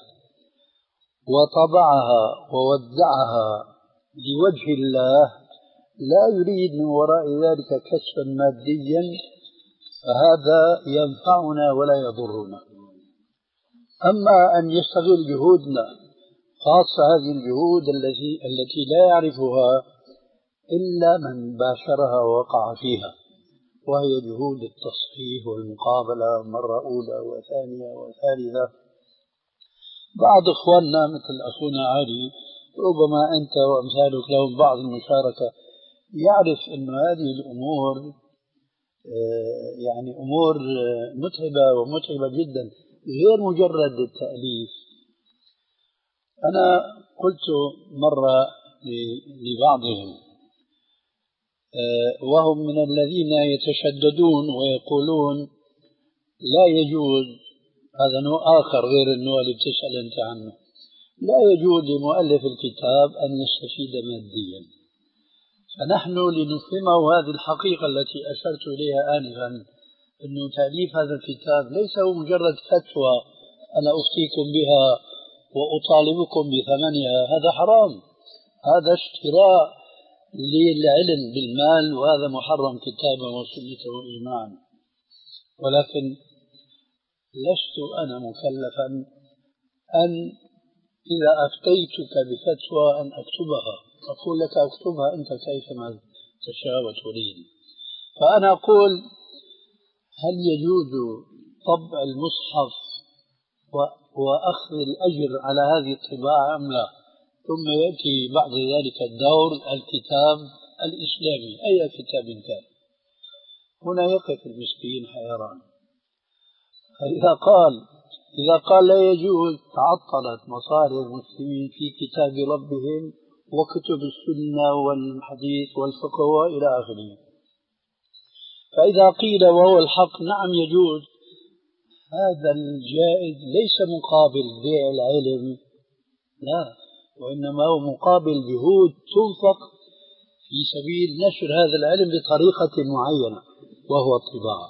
وطبعها ووزعها لوجه الله لا يريد من وراء ذلك كسبا ماديا فهذا ينفعنا ولا يضرنا. أما أن يستغل جهودنا خاصة هذه الجهود التي التي لا يعرفها إلا من باشرها ووقع فيها وهي جهود التصحيح والمقابلة مرة أولى وثانية وثالثة. بعض إخواننا مثل أخونا علي ربما أنت وأمثالك لهم بعض المشاركة يعرف أن هذه الأمور يعني أمور متعبة ومتعبة جدا غير مجرد التأليف. أنا قلت مرة لبعضهم وهم من الذين يتشددون ويقولون لا يجوز هذا نوع آخر غير النوع اللي بتسأل أنت عنه لا يجوز لمؤلف الكتاب أن يستفيد ماديا. فنحن لنفهمه هذه الحقيقة التي أشرت إليها آنفا أنه تأليف هذا الكتاب ليس هو مجرد فتوى أنا أفتيكم بها وأطالبكم بثمنها هذا حرام. هذا اشتراء للعلم بالمال، وهذا محرم كتابا وسنة وإجماعا. ولكن لست أنا مكلفا أن إذا أفتيتك بفتوى أن أكتبها، أقول لك أكتبها أنت كيفما تشاء وتريد. فأنا أقول هل يجوز طبع المصحف وأخذ الأجر على هذه الطباعة أم لا؟ ثم يأتي بعد ذلك الدور الكتاب الإسلامي أي كتاب كان. هنا يقف المسكين حيران. إذا قال إذا قال لا يجوز، تعطلت مصالح المسلمين في كتاب ربهم وكتب السنة والحديث والفقه وإلى آخره. فإذا قيل وهو الحق نعم يجوز، هذا الجائز ليس مقابل بيع العلم، لا، وإنما هو مقابل جهود تنفق في سبيل نشر هذا العلم بطريقة معينة وهو الطباعة.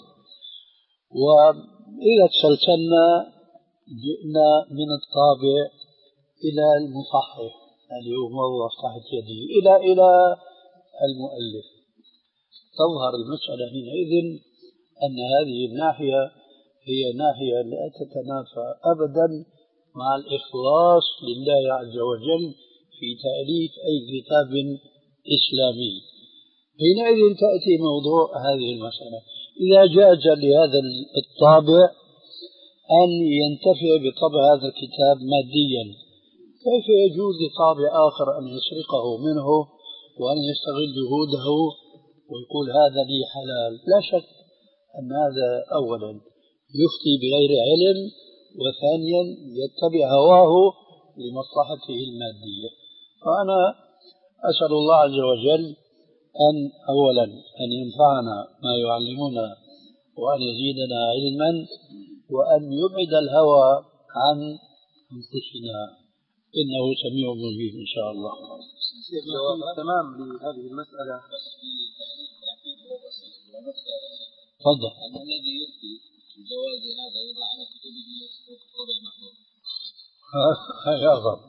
وإذا تسلسلنا جئنا من الطابع إلى المصحح اللي هو موظف تحت يده إلى إلى المؤلف، تظهر المسألة حينئذ أن هذه الناحية هي ناحية لا تتنافى أبدا مع الإخلاص لله عز وجل في تأليف أي كتاب إسلامي. حينئذ تأتي موضوع هذه المسألة، إذا جاز لهذا الطابع أن ينتفع بطبع هذا الكتاب ماديا، كيف يجوز لطابع آخر أن يسرقه منه وأن يستغل جهوده ويقول هذا لي حلال؟ لا شك أن هذا أولا يفتي بغير علم، وثانيا يتبع هواه لمصلحته المادية. فأنا أسأل الله عز وجل أن أولا أن ينفعنا ما يعلمنا وأن يزيدنا علما وأن يبعد الهوى عن أنفسنا، إنه سميع مجيب إن شاء الله. تمام لهذه المسألة. تفضل. أن الذي يفتي بجواز هذا يضع على كتبه طبع محفوظ. يا رب.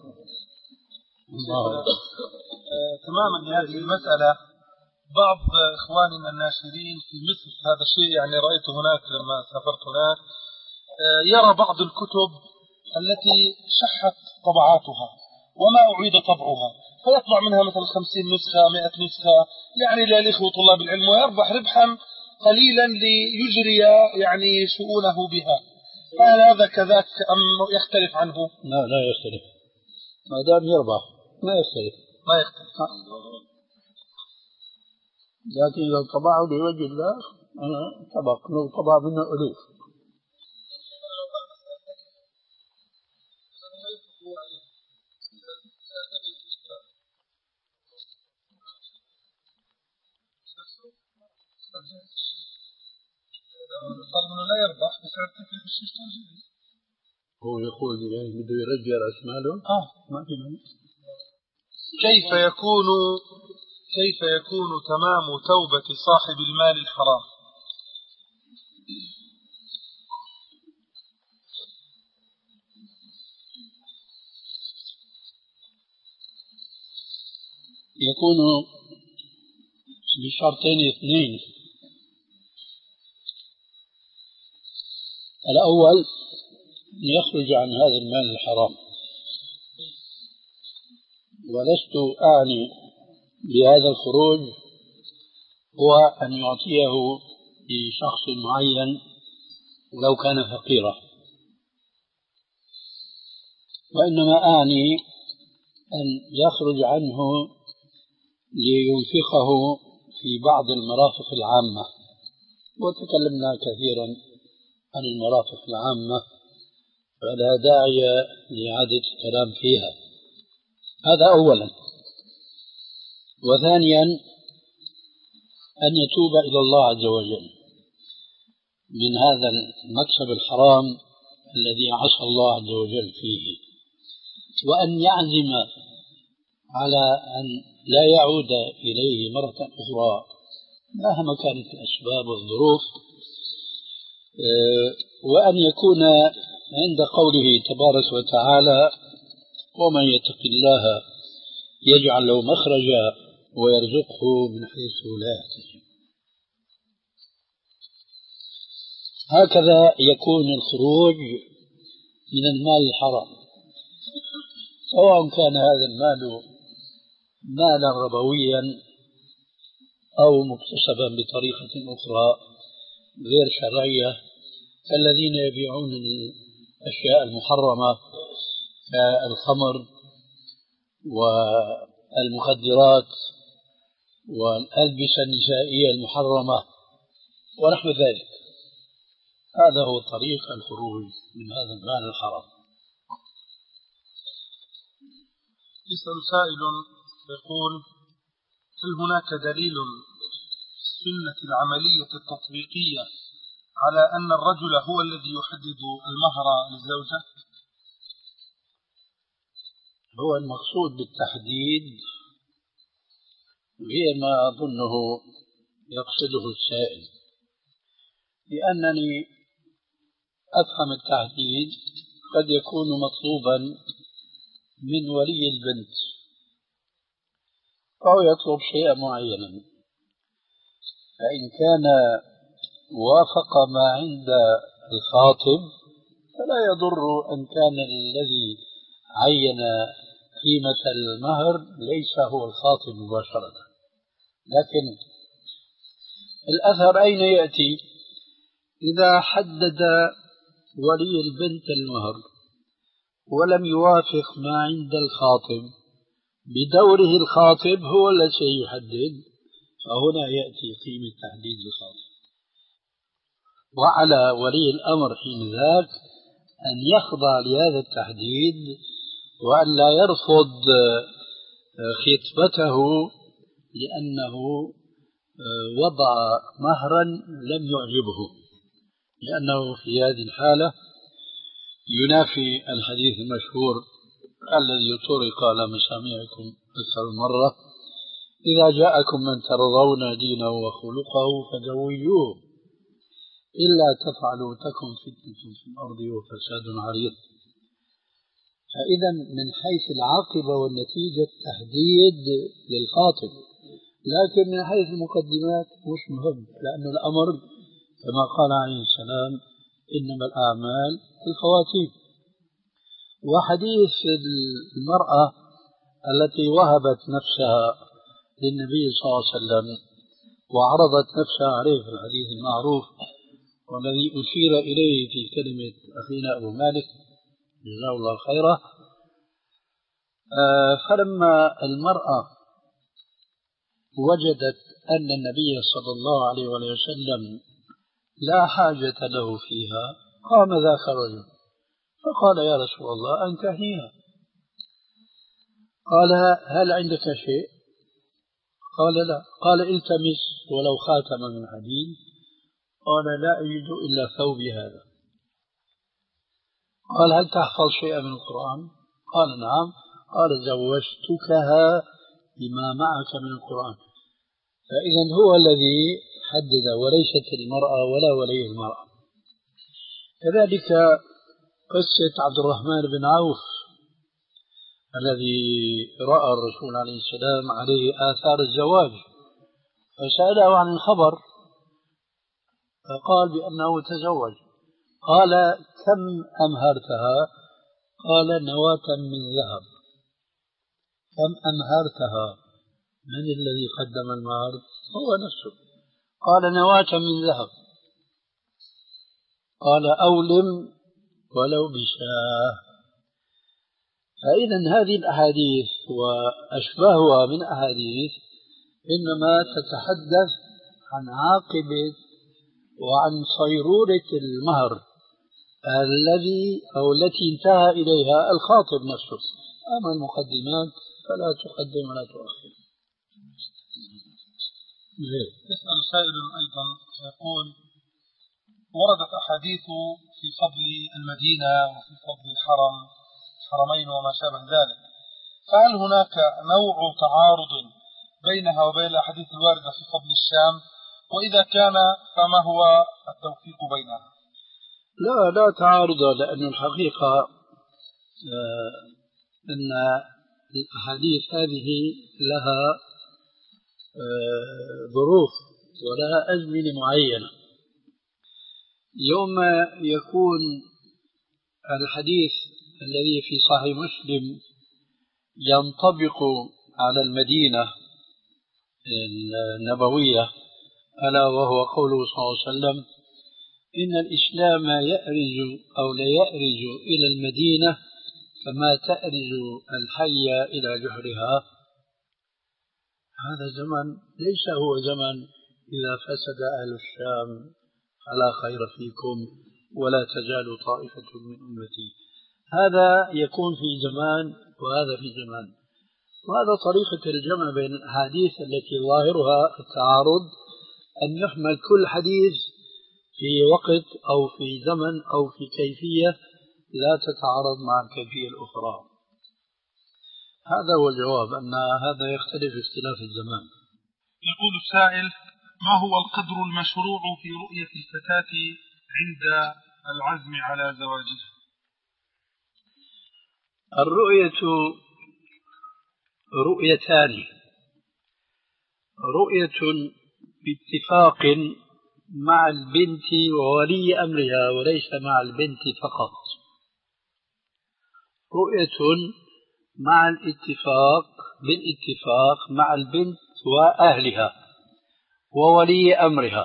تماما لهذه المسألة. بعض إخواننا الناشرين في مصر هذا الشيء يعني رأيته هناك لما سافرت هناك، يرى بعض الكتب التي شحت طبعاتها وما أعيد طبعها، فيطبع منها مثلا خمسين نسخة مئة نسخة يعني للإخوة طلاب العلم، ويربح ربحا قليلا ليجري يعني شؤونه بها. فهل هذا كذاك أم يختلف عنه؟ لا لا يختلف، ما دام يربح ما يختلف. ما يختلف. لكن إذا طبعه لوجه الله أنا طبق، لو طبع منه ألوف. قال منه لا يربح بسبب تكلفة الشيطان جديد. هو يقول يعني بده يرجع رأس ماله؟ آه ما في مانع. كيف يكون كيف يكون تمام توبة صاحب المال الحرام؟ يكون بشرطين اثنين. الأول يخرج عن هذا المال الحرام، ولست أعني بهذا الخروج هو أن يعطيه لشخص معين ولو كان فقيرا، وإنما أعني أن يخرج عنه لينفقه في بعض المرافق العامة، وتكلمنا كثيرا عن المرافق العامة فلا داعي لإعادة الكلام فيها. هذا أولا. وثانيا أن يتوب إلى الله عز وجل من هذا المكسب الحرام الذي عصى الله عز وجل فيه، وأن يعزم على أن لا يعود إليه مرة أخرى مهما كانت الأسباب والظروف، وأن يكون عند قوله تبارك وتعالى ومن يتق الله يجعل له مخرجا ويرزقه من حيث لا يحتسب. هكذا يكون الخروج من المال الحرام، سواء كان هذا المال مالا ربويا أو مكتسبا بطريقة أخرى غير شرعية، كالذين يبيعون الأشياء المحرمة كالخمر والمخدرات والألبسة النسائية المحرمة ونحو ذلك. هذا هو طريق الخروج من هذا المال الحرام. يسأل سائل يقول: هل هناك دليل في السنة العملية التطبيقية على أن الرجل هو الذي يحدد المهر للزوجة؟ هو المقصود بالتحديد غير ما أظنه يقصده السائل، لأنني أفهم التحديد قد يكون مطلوبا من ولي البنت، فهو يطلب شيئا معينا، فإن كان وافق ما عند الخاطب فلا يضر أن كان الذي عين قيمة المهر ليس هو الخاطب مباشرة. لكن الأثر أين يأتي؟ إذا حدد ولي البنت المهر ولم يوافق ما عند الخاطب، بدوره الخاطب هو الذي سيحدد، فهنا يأتي قيمة تحديد الخاطب، وعلى ولي الأمر حين ذاك أن يخضع لهذا التحديد وأن لا يرفض خطبته لأنه وضع مهرا لم يعجبه، لأنه في هذه الحالة ينافي الحديث المشهور الذي طرق على مسامعكم أكثر مرة: إذا جاءكم من ترضون دينه وخلقه فزوجوه، إلا تفعلوا تكن فتنة في الأرض وفساد عريض. فإذا من حيث العاقبة والنتيجة تحديد للخاطب، لكن من حيث المقدمات مش مهم، لأن الأمر كما قال عليه السلام: إنما الأعمال بالخواتيم. وحديث المرأة التي وهبت نفسها للنبي صلى الله عليه وسلم وعرضت نفسها عليه في الحديث المعروف والذي أشير إليه في كلمة أخينا أبو مالك جزاه الله خيرا، فلما المرأة وجدت أن النبي صلى الله عليه وسلم لا حاجة له فيها قام ذاك الرجل فقال: يا رسول الله أنكحيها. قال: هل عندك شيء؟ قال: لا. قال: التمس ولو خاتما من حديد. قال: لا أجد إلا ثوبي هذا. قال: هل تحفظ شيئا من القرآن؟ قال: نعم. قال: زوجتكها بما معك من القرآن. فإذا هو الذي حدد وليست المرأة ولا ولي المرأة. كذلك قصة عبد الرحمن بن عوف الذي رأى الرسول عليه السلام عليه آثار الزواج فسأله عن الخبر فقال بأنه تزوج. قال: كم أمهرتها؟ قال: نواة من ذهب. كم أمهرتها؟ من الذي قدم المهر؟ هو نفسه. قال: نواة من ذهب. قال: أولم ولو بشاه. فإذا هذه الأحاديث وأشباهها من أحاديث إنما تتحدث عن عاقبة وعن صيرورة المهر الذي أو التي انتهى إليها الخاطب نفسه. أما المقدمات فلا تقدم ولا تؤخر. يسأل سائل أيضا يقول: وردت أحاديث في فضل المدينة وفي فضل الحرم الحرمين وما شابه ذلك، فهل هناك نوع تعارض بينها وبين الأحاديث الواردة في فضل الشام؟ وإذا كان فما هو التوفيق بينها؟ لا لا تعارض، لأن الحقيقة آه أن الأحاديث هذه لها ظروف ولها أزمنة معينة. يوم يكون الحديث الذي في صحيح مسلم ينطبق على المدينة النبوية، ألا وهو قوله صلى الله عليه وسلم: إن الإسلام يأرج أو لا يأرج إلى المدينة كما تأرج الحية إلى جحرها. هذا زمن ليس هو زمن إذا فسد أهل الشام فلا خير فيكم ولا تزال طائفة من أمتي. هذا يكون في زمان وهذا في زمان. وهذا طريقة الجمع بين الأحاديث التي ظاهرها التعارض، أن يحمل كل حديث في وقت أو في زمن أو في كيفية لا تتعارض مع الكيفية الأخرى. هذا هو الجواب، أن هذا يختلف اختلاف الزمان. يقول السائل: ما هو القدر المشروع في رؤية الفتاة عند العزم على زواجها؟ الرؤية رؤيتان: رؤية باتفاق مع البنت وولي أمرها وليس مع البنت فقط، رؤية مع الاتفاق بالاتفاق مع البنت وأهلها وولي أمرها.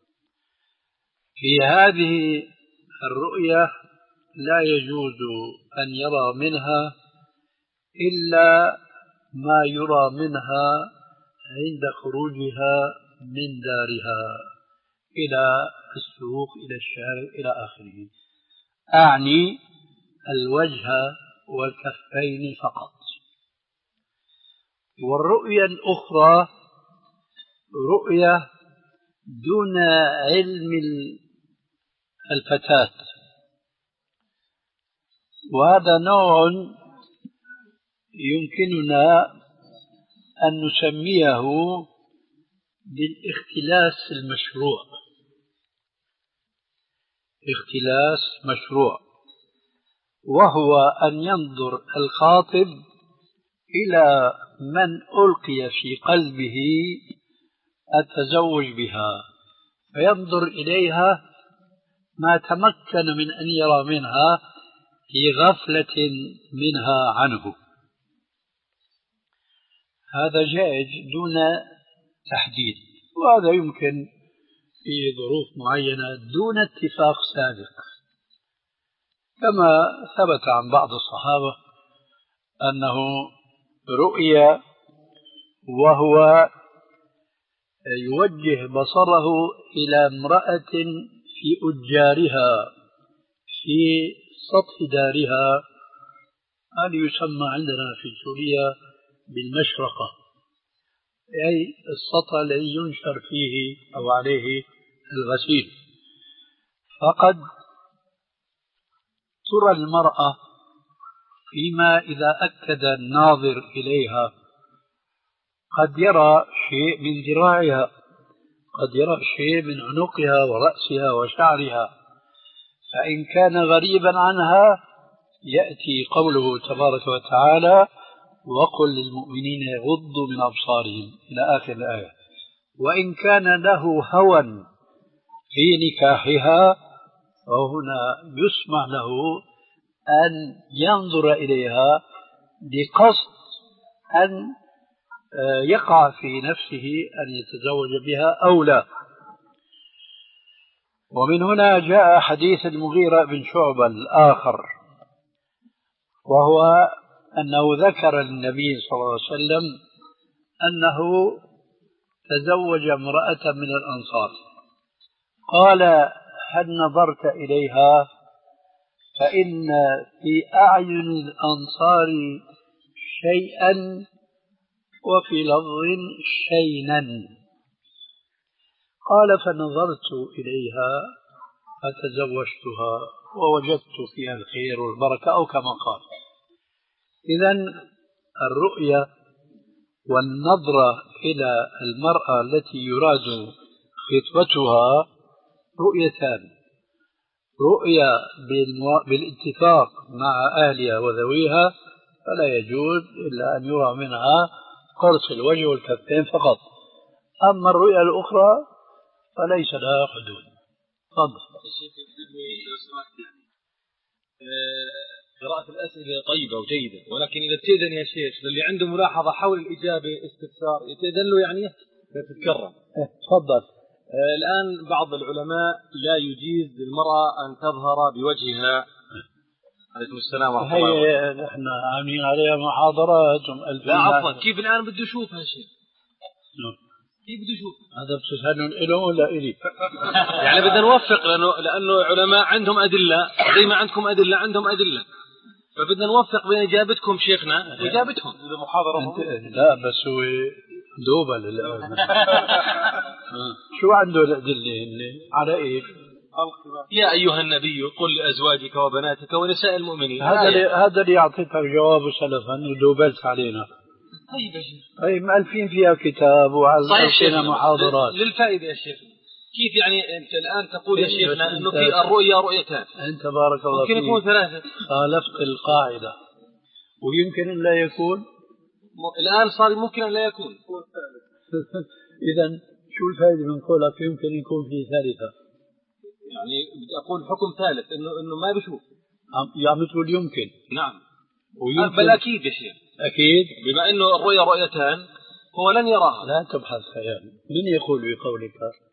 في هذه الرؤية لا يجوز أن يرى منها إلا ما يرى منها عند خروجها من دارها إلى السوق إلى الشارع إلى آخره، أعني الوجه والكفين فقط. والرؤية الأخرى رؤية دون علم الفتاة، وهذا نوع يمكننا أن نسميه بالاختلاس المشروع. اختلاس مشروع، وهو أن ينظر الخاطب إلى من ألقي في قلبه التزوج بها، فينظر إليها ما تمكن من أن يرى منها في غفلة منها عنه. هذا جائز دون تحديد، وهذا يمكن في ظروف معينة دون اتفاق سابق، كما ثبت عن بعض الصحابة أنه رؤيا وهو يوجه بصره إلى امرأة في أجارها في سطح دارها، هذا يسمى عندنا في سوريا بالمشرقة، أي السطح الذي ينشر فيه أو عليه الغسيل. فقد ترى المرأة فيما إذا أكد الناظر إليها قد يرى شيء من ذراعها، قد يرى شيء من عنقها ورأسها وشعرها، فإن كان غريبا عنها يأتي قوله تبارك وتعالى: وقل للمؤمنين يغضوا من أبصارهم إلى آخر الآية. وإن كان له هوى في نكاحها فهنا يسمح له أن ينظر إليها بقصد أن يقع في نفسه أن يتزوج بها أو لا. ومن هنا جاء حديث المغيرة بن شعبة الآخر، وهو أنه ذكر للنبي صلى الله عليه وسلم أنه تزوج امرأة من الأنصار، قال: هل نظرت إليها؟ فإن في أعين الأنصار شيئا وفي لفظ شينا. قال: فنظرت إليها فتزوجتها ووجدت فيها الخير والبركة، أو كما قال. إذن الرؤية والنظرة إلى المرأة التي يراد خطبتها رؤيتان: رؤية بالاتفاق مع أهلها وذويها، فلا يجوز إلا أن يرى منها قرص الوجه والكفين فقط. أما الرؤيا الأخرى فليس لها حدود. تفضل. قراءة الأسئلة طيبة وجيدة، ولكن إذا تأذن يا شيخ للي عنده ملاحظة حول الإجابة استفسار يتأذن له يعني تتكرر. تفضل. آه الآن بعض العلماء لا يجيز للمرأة أن تظهر بوجهها. عليكم السلام ورحمة الله وبركاته. هي نحن عاملين عليها محاضرات ومؤلفين. لا عفوا، كيف الآن بده يشوفها شيء؟ كيف بده يشوف؟ هذا بتسألون له ولا إلي؟ يعني بدنا نوفق، لأنه لأنه علماء عندهم أدلة زي ما عندكم أدلة، عندهم أدلة، فبدنا نوفق بين إجابتكم شيخنا وإجابتهم. إذا محاضرة لا بس هو دوبة للآن. شو عنده الأدلة اللي على إيه؟ يا أيها النبي قل لأزواجك وبناتك ونساء المؤمنين. هذا اللي هذا اللي أعطيتك جوابه سلفا ودوبلت علينا. طيب يا شيخ. طيب مألفين فيها كتاب وعلمنا محاضرات. للفائدة يا شيخ. كيف يعني أنت الآن تقول يا شيخنا إنه في الرؤيا رؤيتان؟ أنت بارك الله فيك. ممكن يكون ثلاثة. خالفت القاعدة. ويمكن أن لا يكون. الآن صار ممكن أن لا يكون. إذا شو الفائدة من قولك يمكن يكون في ثالثة؟ يعني بدي أقول حكم ثالث إنه إنه ما بشوف. يعني تقول يمكن. نعم. ويمكن. بل أكيد يا شيخ. أكيد. بما إنه الرؤيا رؤيتان هو لن يراها. لا تبحث خيال. من يقول بقولك؟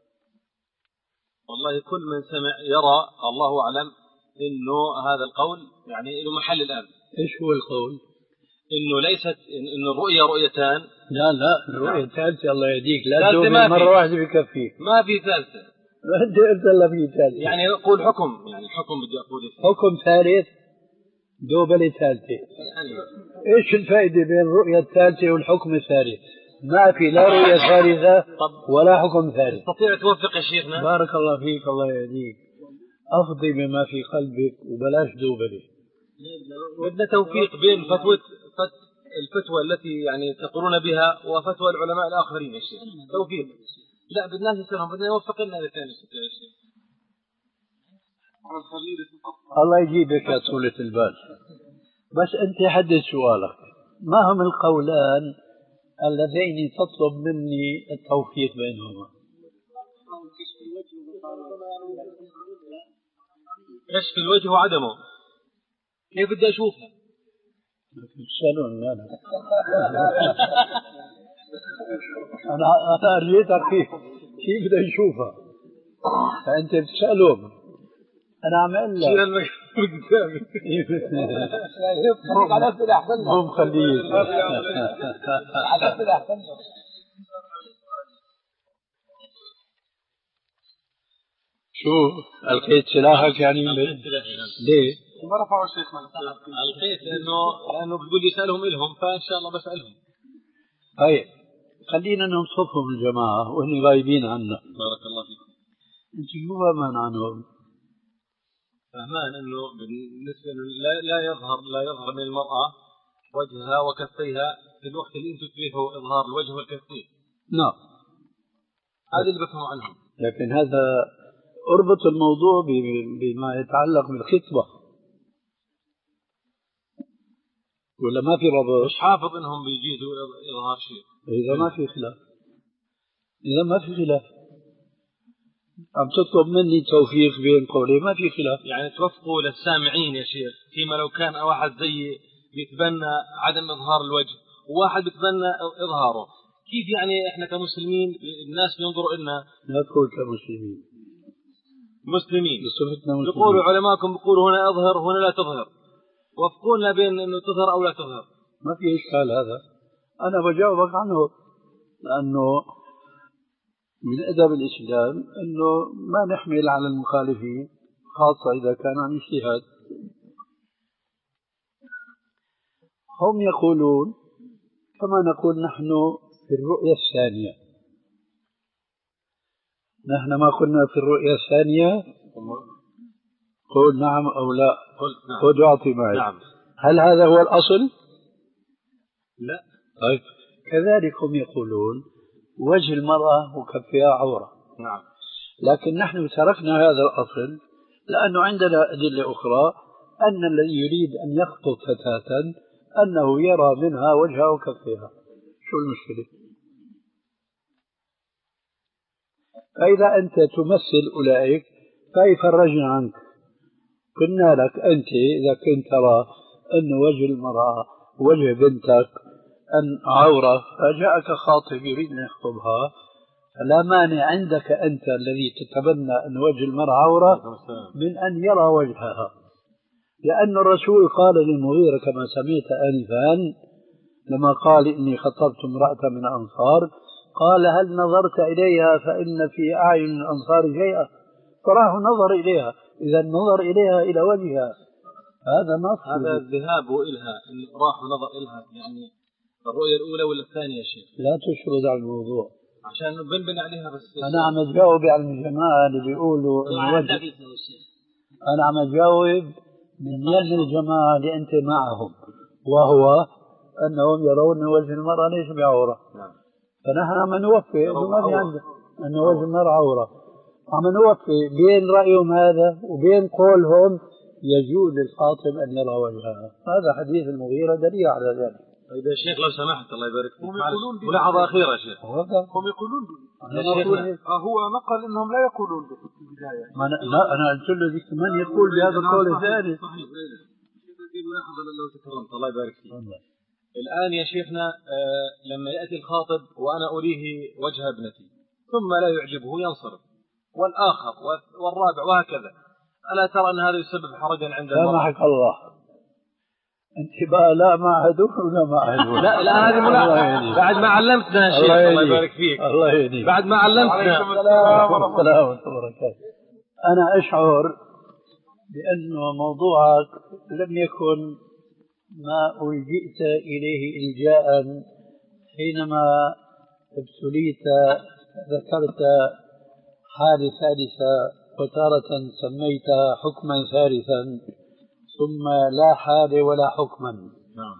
والله كل من سمع يرى، الله أعلم، إنه هذا القول يعني له محل الآن. إيش هو القول؟ إنه ليست إنه الرؤيا رؤيتان. لا لا الرؤيا الثالثة الله يهديك لا تدوب مرة واحدة بكفيك. ما في ثالثة. ما أنت قلت إلا في ثالثة. يعني أقول حكم، يعني حكم بدي أقول حكم ثالث دوبلة ثالثة. يعني إيش الفائدة بين الرؤيا الثالثة والحكم الثالث؟ ما في لا رؤيا ثالثة ولا حكم ثالث. تستطيع توفق يا شيخنا؟ بارك الله فيك الله يهديك. أفضي بما في قلبك وبلاش دوبلة. بدنا توفيق بين فتوى الفتوى التي يعني تقرون بها وفتوى العلماء الآخرين يا شيخ. توفيق. لا بدنا نسألهم، بدنا نوفق لنا هذا الثاني يا شيخ. الله يجيبك يا طولة البال. بس أنت حدد سؤالك، ما هم القولان اللذين تطلب مني التوفيق بينهما؟ كشف الوجه وعدمه. كيف بدي أشوفها؟ تسألون أنا. أنا أنا أريتك كيف كيف بدي أشوفها؟ فأنت بتسألهم. أنا عم أقول لك. شيل المكتوب قدامي. على كده أحسن. مو مخليه. على كده أحسن. شو ألقيت سلاحك يعني؟ ليه؟ ما رفعوا شيخنا. ألقيت لأنه لأنه بيقول يسألهم إلهم، فإن شاء الله بسألهم. طيب خلينا نوصفهم الجماعة وإني غايبين عنا. بارك الله فيكم. أنت شو فهمان عنهم؟ فهمان إنه بالنسبة لا لا يظهر لا يظهر من المرأة وجهها وكفيها في الوقت اللي أنتم تريحوا إظهار الوجه والكفين. نعم. هذا اللي بفهمه عنهم. لكن هذا أربط الموضوع بما يتعلق بالخطبة. ولا ما في ربط؟ مش حافظ إنهم بيجيزوا إظهار شيء. إذا ما في خلاف. إذا ما في خلاف. عم تطلب مني توفيق بين قولي، ما في خلاف. يعني توفقوا للسامعين يا شيخ، فيما لو كان واحد زي بيتبنى عدم إظهار الوجه وواحد بيتبنى إظهاره، كيف يعني إحنا كمسلمين الناس بينظروا إلنا؟ لا تقول كمسلمين. مسلمين. بصفتنا مسلمين. يقولوا علماءكم بيقولوا هنا أظهر هنا لا تظهر. وفقونا بين إنه تظهر أو لا تظهر. ما في إشكال هذا. أنا بجاوبك عنه لأنه من أدب الإسلام أنه ما نحمل على المخالفين خاصة إذا كان عن اجتهاد. هم يقولون كما نقول نحن في الرؤية الثانية. نحن ما قلنا في الرؤية الثانية قل نعم أو لا. خذ واعطي معي. نعم. هل هذا هو الأصل؟ لا. طيب كذلك هم يقولون وجه المرأة وكفها عورة. نعم. لكن نحن تركنا هذا الأصل لأنه عندنا أدلة أخرى أن الذي يريد أن يخطب فتاة أنه يرى منها وجهها وكفها، شو المشكلة؟ فإذا أنت تمثل أولئك فيفرجنا عنك. قلنا لك أنت إذا كنت ترى أن وجه المرأة وجه بنتك أن عورة فجاءك خاطب يريد أن يخطبها، فلا مانع عندك أنت الذي تتبنى أن وجه المرأة عورة من أن يرى وجهها، لأن الرسول قال للمغيرة كما سمعت آنفا لما قال إني خطبت امرأة من الأنصار قال هل نظرت إليها فإن في أعين الأنصار شيئا، فراه نظر إليها، إذا نظر إليها إلى وجهها هذا نص. هذا الذهاب إلها راح نظر إلها يعني الرؤية الأولى ولا الثانية يا شيخ؟ لا تشرد على الموضوع عشان نبنبن عليها بس. أنا عم أجاوب على الجماعة اللي بيقولوا أنا عم أجاوب من يد الجماعة اللي أنت معهم، وهو أنهم يرون وجه المرأة ليس بعورة. نعم. فنحن عم نوفق إنه ما في عندنا أن وجه المرأة عورة، عم نوفق بين رأيهم هذا وبين قولهم يجوز للخاطب أن يرى وجهها. هذا حديث المغيرة دليل على ذلك. طيب يا شيخ لو سمحت الله يبارك فيك ملاحظة أخيرة يا شيخ. هم يقولون هو نقل إنهم لا يقولون في البداية. لا أنا قلت له ذيك من يقول بهذا القول الثاني. صحيح. في ملاحظة لو تكرمت الله يبارك فيك. الآن يا شيخنا آه لما يأتي الخاطب وأنا أريه وجه ابنتي ثم لا يعجبه ينصرف، والآخر والرابع وهكذا، ألا ترى أن هذا يسبب حرجا عند المرأة؟ سامحك الله أنت بقى لا معهدون ولا معهدون. لا لا هذه ملاحظة بعد ما علمتنا يا شيخ الله يبارك فيك. الله يهديك. بعد ما علمتنا. السلام ورحمة وبركاته. أنا أشعر بأنه موضوعك لم يكن ما ألجئت إليه إلجاء حينما ابتليت ذكرت حال ثالثة وتارة سميت حكما ثالثا ثم لا حال ولا حكما. نعم.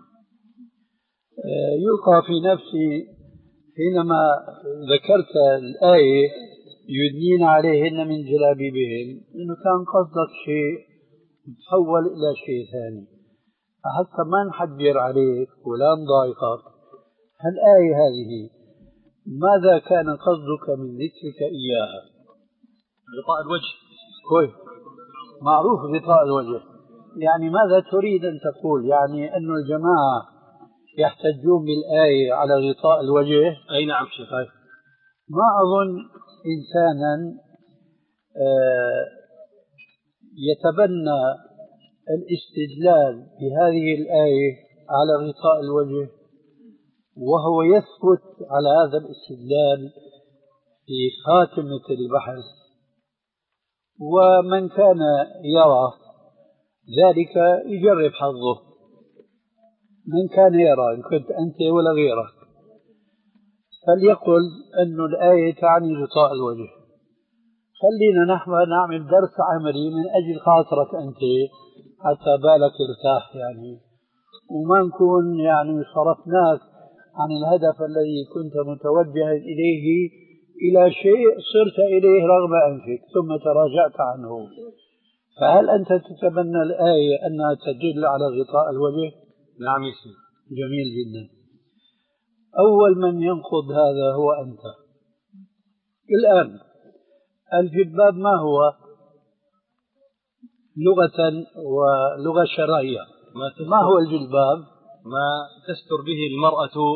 يلقى في نفسي حينما ذكرت الآية يدنين عليهن من جلابيبهن إنه كان قصدك شيء تحول إلى شيء ثاني، حتى ما نحجر عليك ولا نضايقك. هالآية هذه ماذا كان قصدك من ذكرك إياها؟ غطاء الوجه. كويس، معروف غطاء الوجه، يعني ماذا تريد أن تقول؟ يعني أن الجماعة يحتجون بالآية على غطاء الوجه؟ أي نعم شيخ. ما أظن إنسانا يتبنى الاستدلال بهذه الآية على غطاء الوجه وهو يثبت على هذا الاستدلال في خاتمة البحث، ومن كان يرى ذلك يجرب حظه. من كان يرى إن كنت أنت ولا غيرك فليقل أن الآية تعني غطاء الوجه. خلينا نحن نعمل درس عملي من أجل خاطرك أنت حتى بالك يرتاح يعني، وما نكون يعني صرفناك عن الهدف الذي كنت متوجها إليه إلى شيء صرت إليه رغم أنفك ثم تراجعت عنه. فهل أنت تتبنى الآية أنها تدل على غطاء الوجه؟ نعم يسير. جميل جدا. أول من ينقض هذا هو أنت. الآن الجلباب ما هو لغة ولغة شرعية؟ ما, ما هو الجلباب؟ ما تستر به المرأة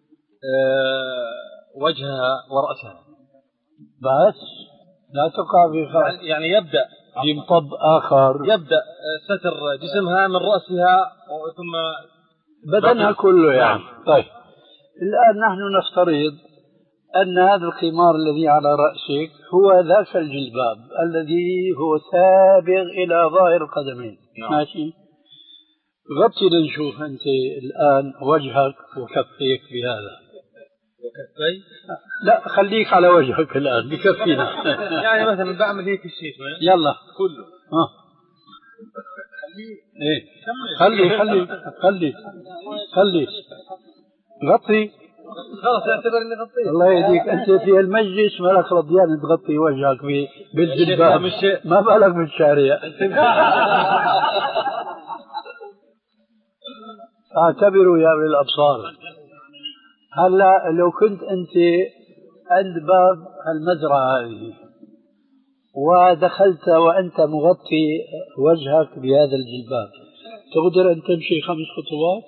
أه وجهها ورأسها بس، لا تقع في خلق. يعني يبدأ بمطب آخر، يبدأ ستر جسمها من رأسها ثم بدنها كله يعني. طيب الآن نحن نفترض أن هذا الخمار الذي على رأسك هو ذاك الجلباب الذي هو سابغ إلى ظاهر القدمين. نعم. ماشي، غطي لنشوف أنت الآن وجهك وكفيك بهذا. وكفي؟ لا خليك على وجهك الآن بكفينا. يعني مثلا بعمل هيك الشيء يلا كله. ها. ايه خلي خلي خلي خلي غطي. خلاص اعتبر اني غطيت. الله يهديك، انت في المجلس مالك رضيان تغطي وجهك بالجلباب، ما بالك بالشارع. اعتبروا يا أولي الأبصار، هلا لو كنت أنت عند باب المزرعة هذه ودخلت وأنت مغطي وجهك بهذا الجلباب، تقدر أن تمشي خمس خطوات؟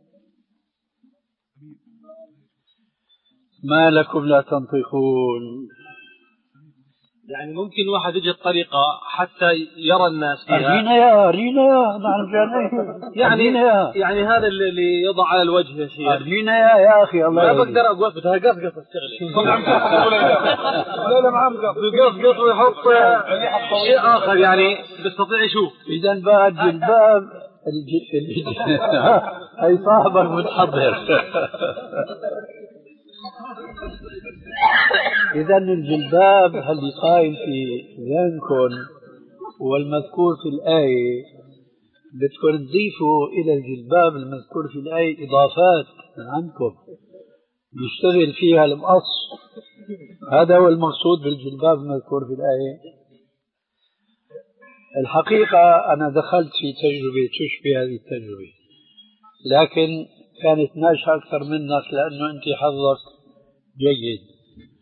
ما لكم لا تنطقون؟ يعني ممكن واحد يجي الطريقة حتى يرى الناس فيها. أرينا يا أرينا يا نعم يعني يا. يعني هذا اللي يضع على الوجه يا شيخ. أرينا يا يا أخي الله ما بقدر أقف بتهقف قف الشغلة. لا لا معهم قف قف قف ويحط شيء آخر يعني بيستطيع يشوف. إذا بقى الجلباب أي صاحبك متحضر. إذا الجلباب اللي قائم في ذهنكم والمذكور في الآية بدكم تضيفوا إلى الجلباب المذكور في الآية إضافات من عندكم يشتغل فيها المقص. هذا هو المقصود بالجلباب المذكور في الآية. الحقيقة أنا دخلت في تجربة تشبه هذه التجربة، لكن كانت ناجحة أكثر منك لأنه أنت حظك جيد.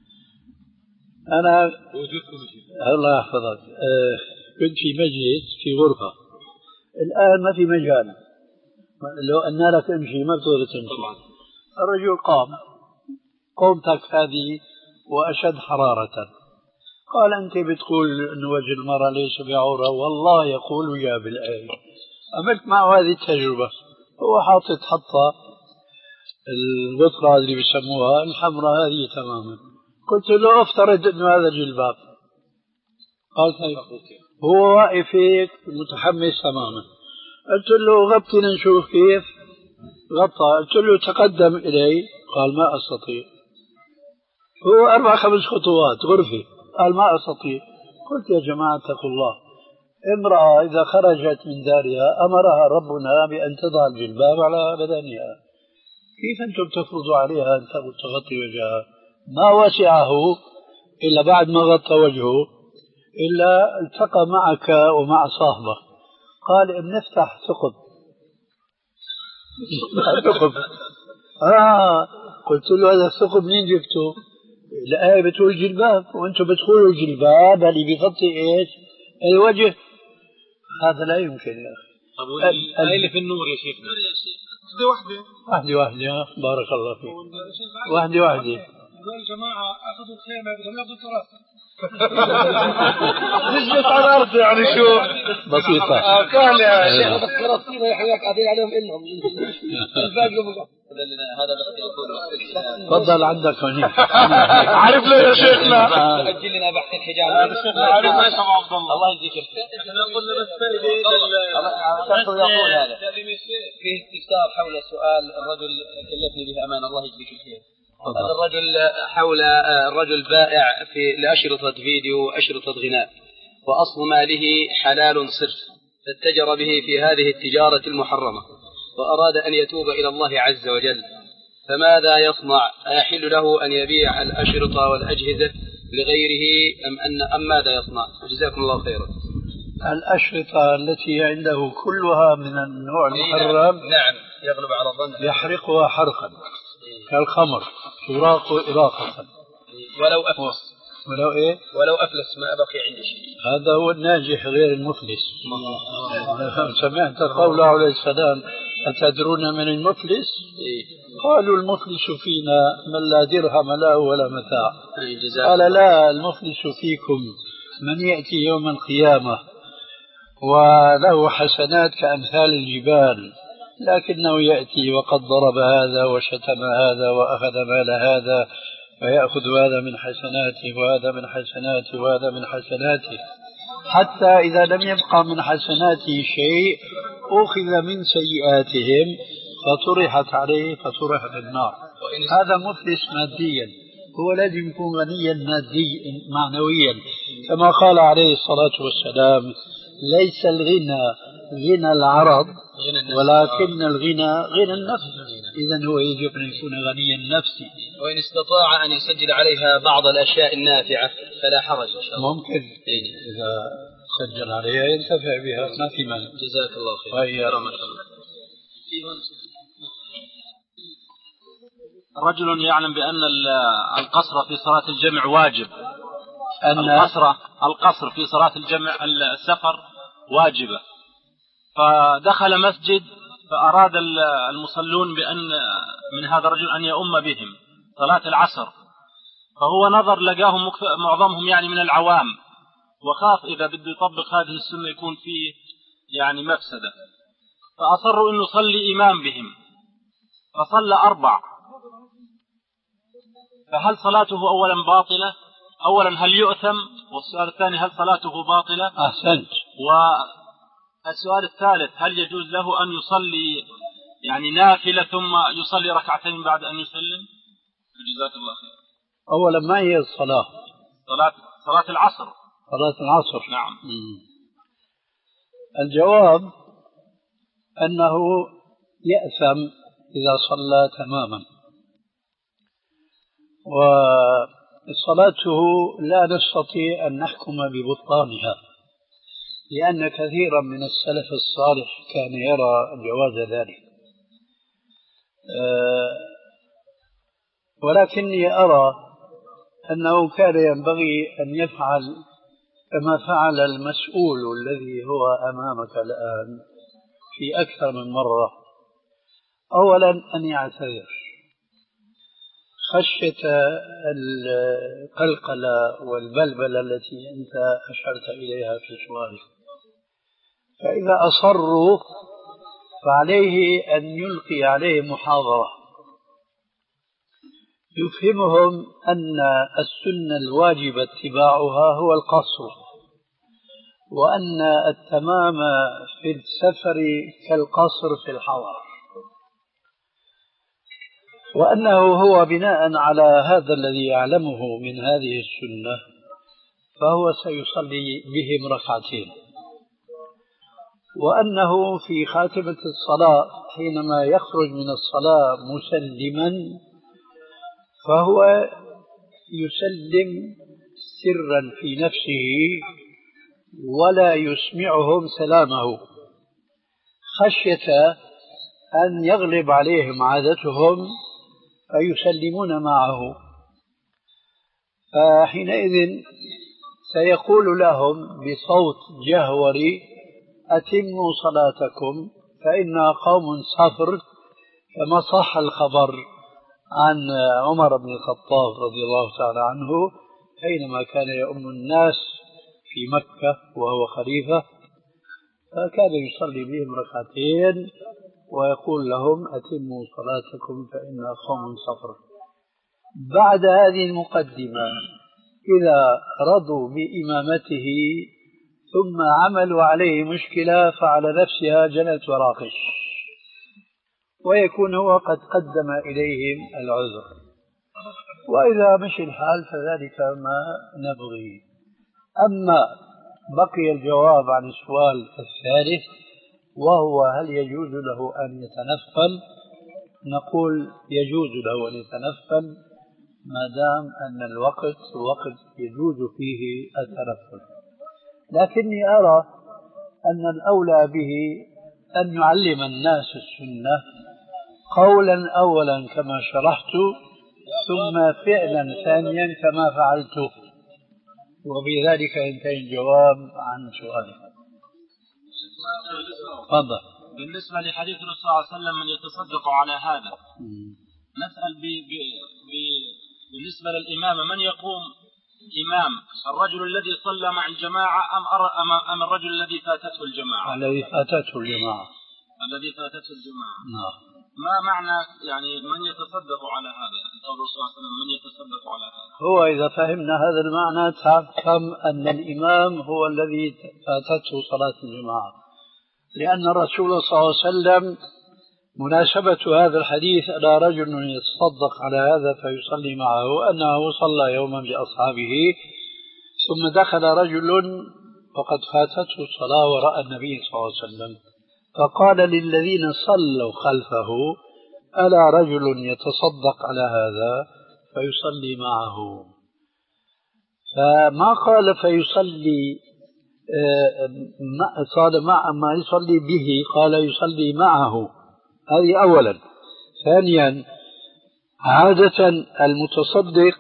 أنا الله يحفظك أه كنت في مجلس في غرفة، الآن ما في مجال، لو أن لك امشي ما بتقدر تمشي. الرجل قام قومتك هذه وأشد حرارة، قال أنت بتقول أن وجه المرأة ليس بعورة، والله يقول يا بالآية. عملت معه هذه التجربة، هو حاطط حطة الغطرة اللي بيسموها الحمراء هذه تماما. قلت له افترض انه هذا جلباب. قال طيب، هو واقف هيك متحمس تماما. قلت له غطينا نشوف كيف. غطى، قلت له تقدم الي، قال ما استطيع. هو اربع خمس خطوات غرفه، قال ما استطيع. قلت يا جماعه اتقوا الله، امراه اذا خرجت من دارها امرها ربنا بان تضع الجلباب على بدنها، كيف أنتم تفرضوا عليها أن تغطي وجهها؟ ما وسعه إلا بعد ما غطى وجهه إلا التقى معك ومع صاحبه، قال بنفتح ثقب. ثقب آه قلت له هذا الثقب منين جبته؟ الآية بتقول جلباب وأنتم بتقولوا الجلباب اللي بيغطي إيش؟ الوجه. هذا لا يمكن يا أخي. الآية اللي في النور يا شيخ. واحدة واحدة واحدة واحدة بارك الله فيك. واحدة واحدة. الجماعة أخذوا الخيمة بدهم ياخذوا التراث. نجلس على الأرض يعني شو بسيطة. آه سهلة يا شيخ. بس فلسطين يحياك قاعدين عليهم إنهم الباقي هذا بس تفضل عندك هنا. عارف له يا شيخنا. أجل لنا بحث الحجاب. عارف ليش أبو عبد الله. الله يجزيك الخير. احنا قلنا بس فائدة يقول هذا فيه استفسار حول سؤال الرجل كلفني به أمان الله يجزيك الخير. هذا الرجل حول الرجل بائع في لأشرطة فيديو وأشرطة غناء، وأصل ماله حلال صرف، فاتجر به في هذه التجارة المحرمة وأراد أن يتوب إلى الله عز وجل، فماذا يصنع؟ أيحل له أن يبيع الأشرطة والأجهزة لغيره أم أن أم ماذا يصنع؟ جزاكم الله خيرا. الأشرطة التي عنده كلها من النوع المحرم نعم يغلب على الظن يحرقها حرقا كالخمر تراق إراقة ولو أفلس. ولو إيه؟ ولو أفلس ما بقي عندي شيء. هذا هو الناجح غير المفلس. سمعت قوله عليه السلام أتدرون من المفلس؟ قالوا المفلس فينا من لا درهم له ولا متاع. قال لا، المفلس فيكم من يأتي يوم القيامة وله حسنات كأمثال الجبال، لكنه يأتي وقد ضرب هذا وشتم هذا وأخذ مال هذا، فيأخذ هذا من حسناته وهذا من حسناته وهذا من حسناته، حتى إذا لم يبقى من حسناته شيء أخذ من سيئاتهم فطرحت عليه فطرح في النار. هذا مفلس ماديا، هو لازم يكون غنيا ماديا معنويا، كما قال عليه الصلاة والسلام ليس الغنى غنى العرض ولكن الغنى غنى النفس. إذن هو يجب أن يكون غنيا نفسي. وإن استطاع أن يسجل عليها بعض الأشياء النافعة فلا حرج إن شاء الله. ممكن إذا سجل عليها ينتفع بها ما في مانع. جزاك الله خير. وهي رجل يعلم بأن القصر في صلاة الجمع واجب، أن القصر القصر في صلاة الجمع السفر واجبة، فدخل مسجد فأراد المصلون بأن من هذا الرجل أن يؤم بهم صلاة العصر، فهو نظر لقاهم معظمهم يعني من العوام، وخاف إذا بده يطبق هذه السنة يكون فيه يعني مفسدة، فأصروا أن يصلي إمام بهم، فصلى أربع. فهل صلاته أولا باطلة؟ أولا هل يؤثم؟ والسؤال الثاني هل صلاته باطلة؟ أحسنت. والسؤال الثالث هل يجوز له أن يصلي يعني نافلة ثم يصلي ركعتين بعد أن يسلم؟ جزاك الله خير. أولا ما هي الصلاة؟ صلاة صلاة العصر. صلاة العصر. نعم. مم. الجواب أنه يأثم إذا صلى تماما، وصلاته لا نستطيع أن نحكم ببطلانها، لأن كثيرا من السلف الصالح كان يرى جواز ذلك، أه ولكني أرى أنه كان ينبغي أن يفعل كما فعل المسؤول الذي هو أمامك الآن في أكثر من مرة. أولا أن يعتذر خشية القلقلة والبلبلة التي أنت أشرت إليها في سؤالك، فإذا أصروا فعليه أن يلقي عليهم محاضرة يفهمهم أن السنة الواجب اتباعها هو القصر، وأن التمام في السفر كالقصر في الحضر، وأنه هو بناء على هذا الذي يعلمه من هذه السنة فهو سيصلي بهم ركعتين، وأنه في خاتمة الصلاة حينما يخرج من الصلاة مسلما فهو يسلم سرا في نفسه ولا يسمعهم سلامه، خشية أن يغلب عليهم عادتهم فيسلمون معه، فحينئذ سيقول لهم بصوت جهوري: أتموا صلاتكم فإنا قوم صفر، كما صح الخبر عن عمر بن الخطاب رضي الله تعالى عنه حينما كان يؤم الناس في مكة وهو خليفة، فكان يصلي بهم ركعتين ويقول لهم: أتموا صلاتكم فإنا قوم صفر. بعد هذه المقدمة إذا رضوا بإمامته ثم عملوا عليه مشكلة فعلى نفسها جنت وراقش، ويكون هو قد قدم إليهم العذر، وإذا مشي الحال فذلك ما نبغي. أما بقي الجواب عن السؤال الثالث وهو هل يجوز له أن يتنفل، نقول يجوز له أن يتنفل ما دام أن الوقت وقت يجوز فيه التنفل، لكني أرى أن الأولى به أن يعلم الناس السنة قولا أولا كما شرحت، ثم فعلا ثانيا كما فعلت، وبذلك ينتهي الجواب عن سؤالك. تفضل. بالنسبة لحديث الرسول صلى الله عليه وسلم من يتصدق على هذا، نسأل ب... ب... ب... بالنسبة للإمام من يقوم إمام، الرجل الذي صلى مع الجماعة أم أم أم الرجل الذي فاتته الجماعة؟ الذي فاتته الجماعة. الذي فاتته الجماعة. نعم. ما معنى يعني من يتصدق على هذا؟ يعني قول الرسول صلى الله عليه وسلم من يتصدق على هذا. هو إذا فهمنا هذا المعنى تفهم أن الإمام هو الذي فاتته صلاة الجماعة، لأن الرسول صلى الله عليه وسلم مناسبة هذا الحديث أن رجل يتصدق على هذا فيصلي معه أنه صلى يوما بأصحابه ثم دخل رجل وقد فاتته الصلاة ورأى النبي صلى الله عليه وسلم فقال للذين صلوا خلفه: ألا رجل يتصدق على هذا فيصلي معه. فما قال فيصلي صار مع ما يصلي به، قال يصلي معه. هذه أولا. ثانيا، عادة المتصدق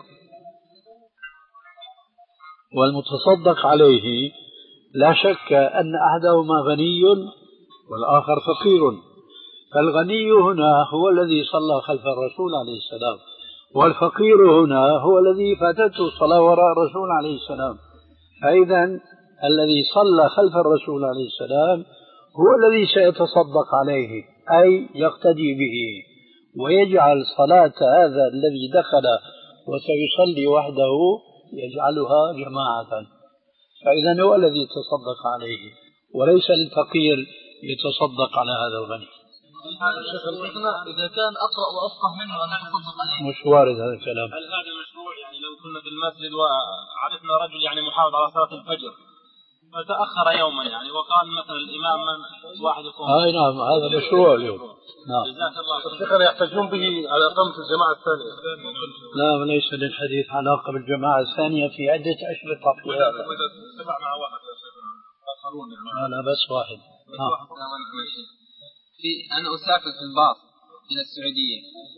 والمتصدق عليه لا شك أن أحدهما غني والآخر فقير، فالغني هنا هو الذي صلى خلف الرسول عليه السلام، والفقير هنا هو الذي فاتته الصلاة وراء الرسول عليه السلام. فإذا الذي صلى خلف الرسول عليه السلام هو الذي سيتصدق عليه، أي يقتدي به ويجعل صلاة هذا الذي دخل وسيصلي وحده يجعلها جماعة، فإذا هو الذي يتصدق عليه وليس الفقير يتصدق على هذا الغني. إذا كان أقرأ وأفقه منه أن يتصدق عليه مش وارد هذا الكلام. هل هذا مشروع؟ يعني لو كنا في المسجد وعرفنا رجل يعني محافظ على صلاة الفجر فتأخر يوما يعني وقال مثلا الإمام من واحد يقوم. آه نعم هذا مشروع اليوم. نعم. جزاك الله خير. شيخنا يحتجون به على إقامة الجماعة الثانية. لا ليس للحديث علاقة بالجماعة الثانية في عدة أشرطة في هذا. سبع مع واحد يا شيخنا آخرون. لا لا بس واحد. في أنا أسافر في الباص إلى السعودية،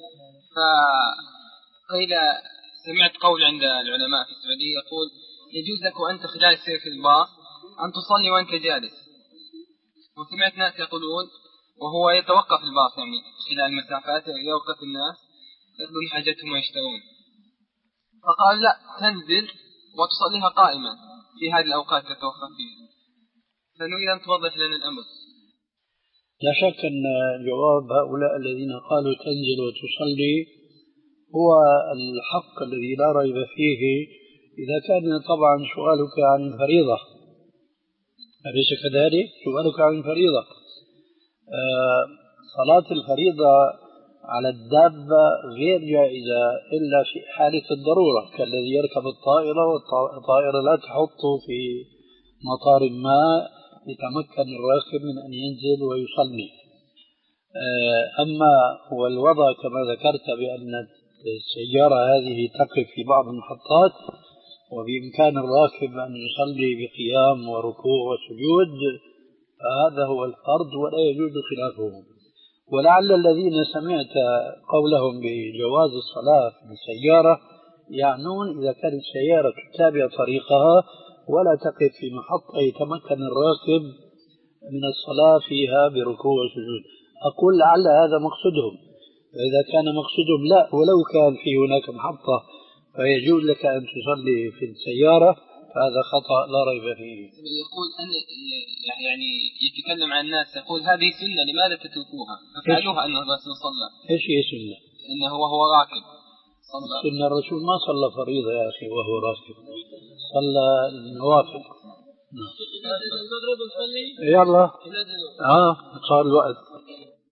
فقيل سمعت قول عند العلماء في السعودية يقول يجوز لك وأنت خلال السير في الباص أن تصلي وأنت جالس، وسمعت ناس يقولون وهو يتوقف الباص يعني خلال المسافات يوقف الناس يقضون حاجتهم ويشترون، فقال لا تنزل وتصليها قائما في هذه الأوقات تتوقف فيها، فنريد أن توضح لنا الأمر. لا شك أن جواب هؤلاء الذين قالوا تنزل وتصلي هو الحق الذي لا ريب فيه، إذا كان طبعا سؤالك عن الفريضة، أليس كذلك؟ سؤالك عن الفريضة. آه صلاة الفريضة على الدابة غير جائزة إلا في حالة الضرورة، كالذي يركب الطائرة والطائرة لا تحطه في مطار ما يتمكن الراكب من أن ينزل ويصلي. أما هو الوضع كما ذكرت بأن السيارة هذه تقف في بعض المحطات وبإمكان الراكب أن يصلي بقيام وركوع وسجود، فهذا هو الفرض ولا يجوز خلافه. ولعل الذين سمعت قولهم بجواز الصلاة في السيارة يعنون إذا كانت السيارة تتابع طريقها ولا تقف في محطة يتمكن الراكب من الصلاة فيها بركوع وسجود. أقول لعل هذا مقصودهم، فإذا كان مقصودهم لا ولو كان في هناك محطة فيجوز لك أن تصلي في السيارة فهذا خطأ لا ريب فيه. يقول أن يعني يتكلم عن الناس يقول هذه سنة لماذا تتركوها؟ ففعلوها أنه الرسول صلى. إيش هي سنة؟ إنه وهو راكب صلى. سنة الرسول ما صلى فريضة يا أخي وهو راكب، صلى النوافل. يلا آه صار الوقت.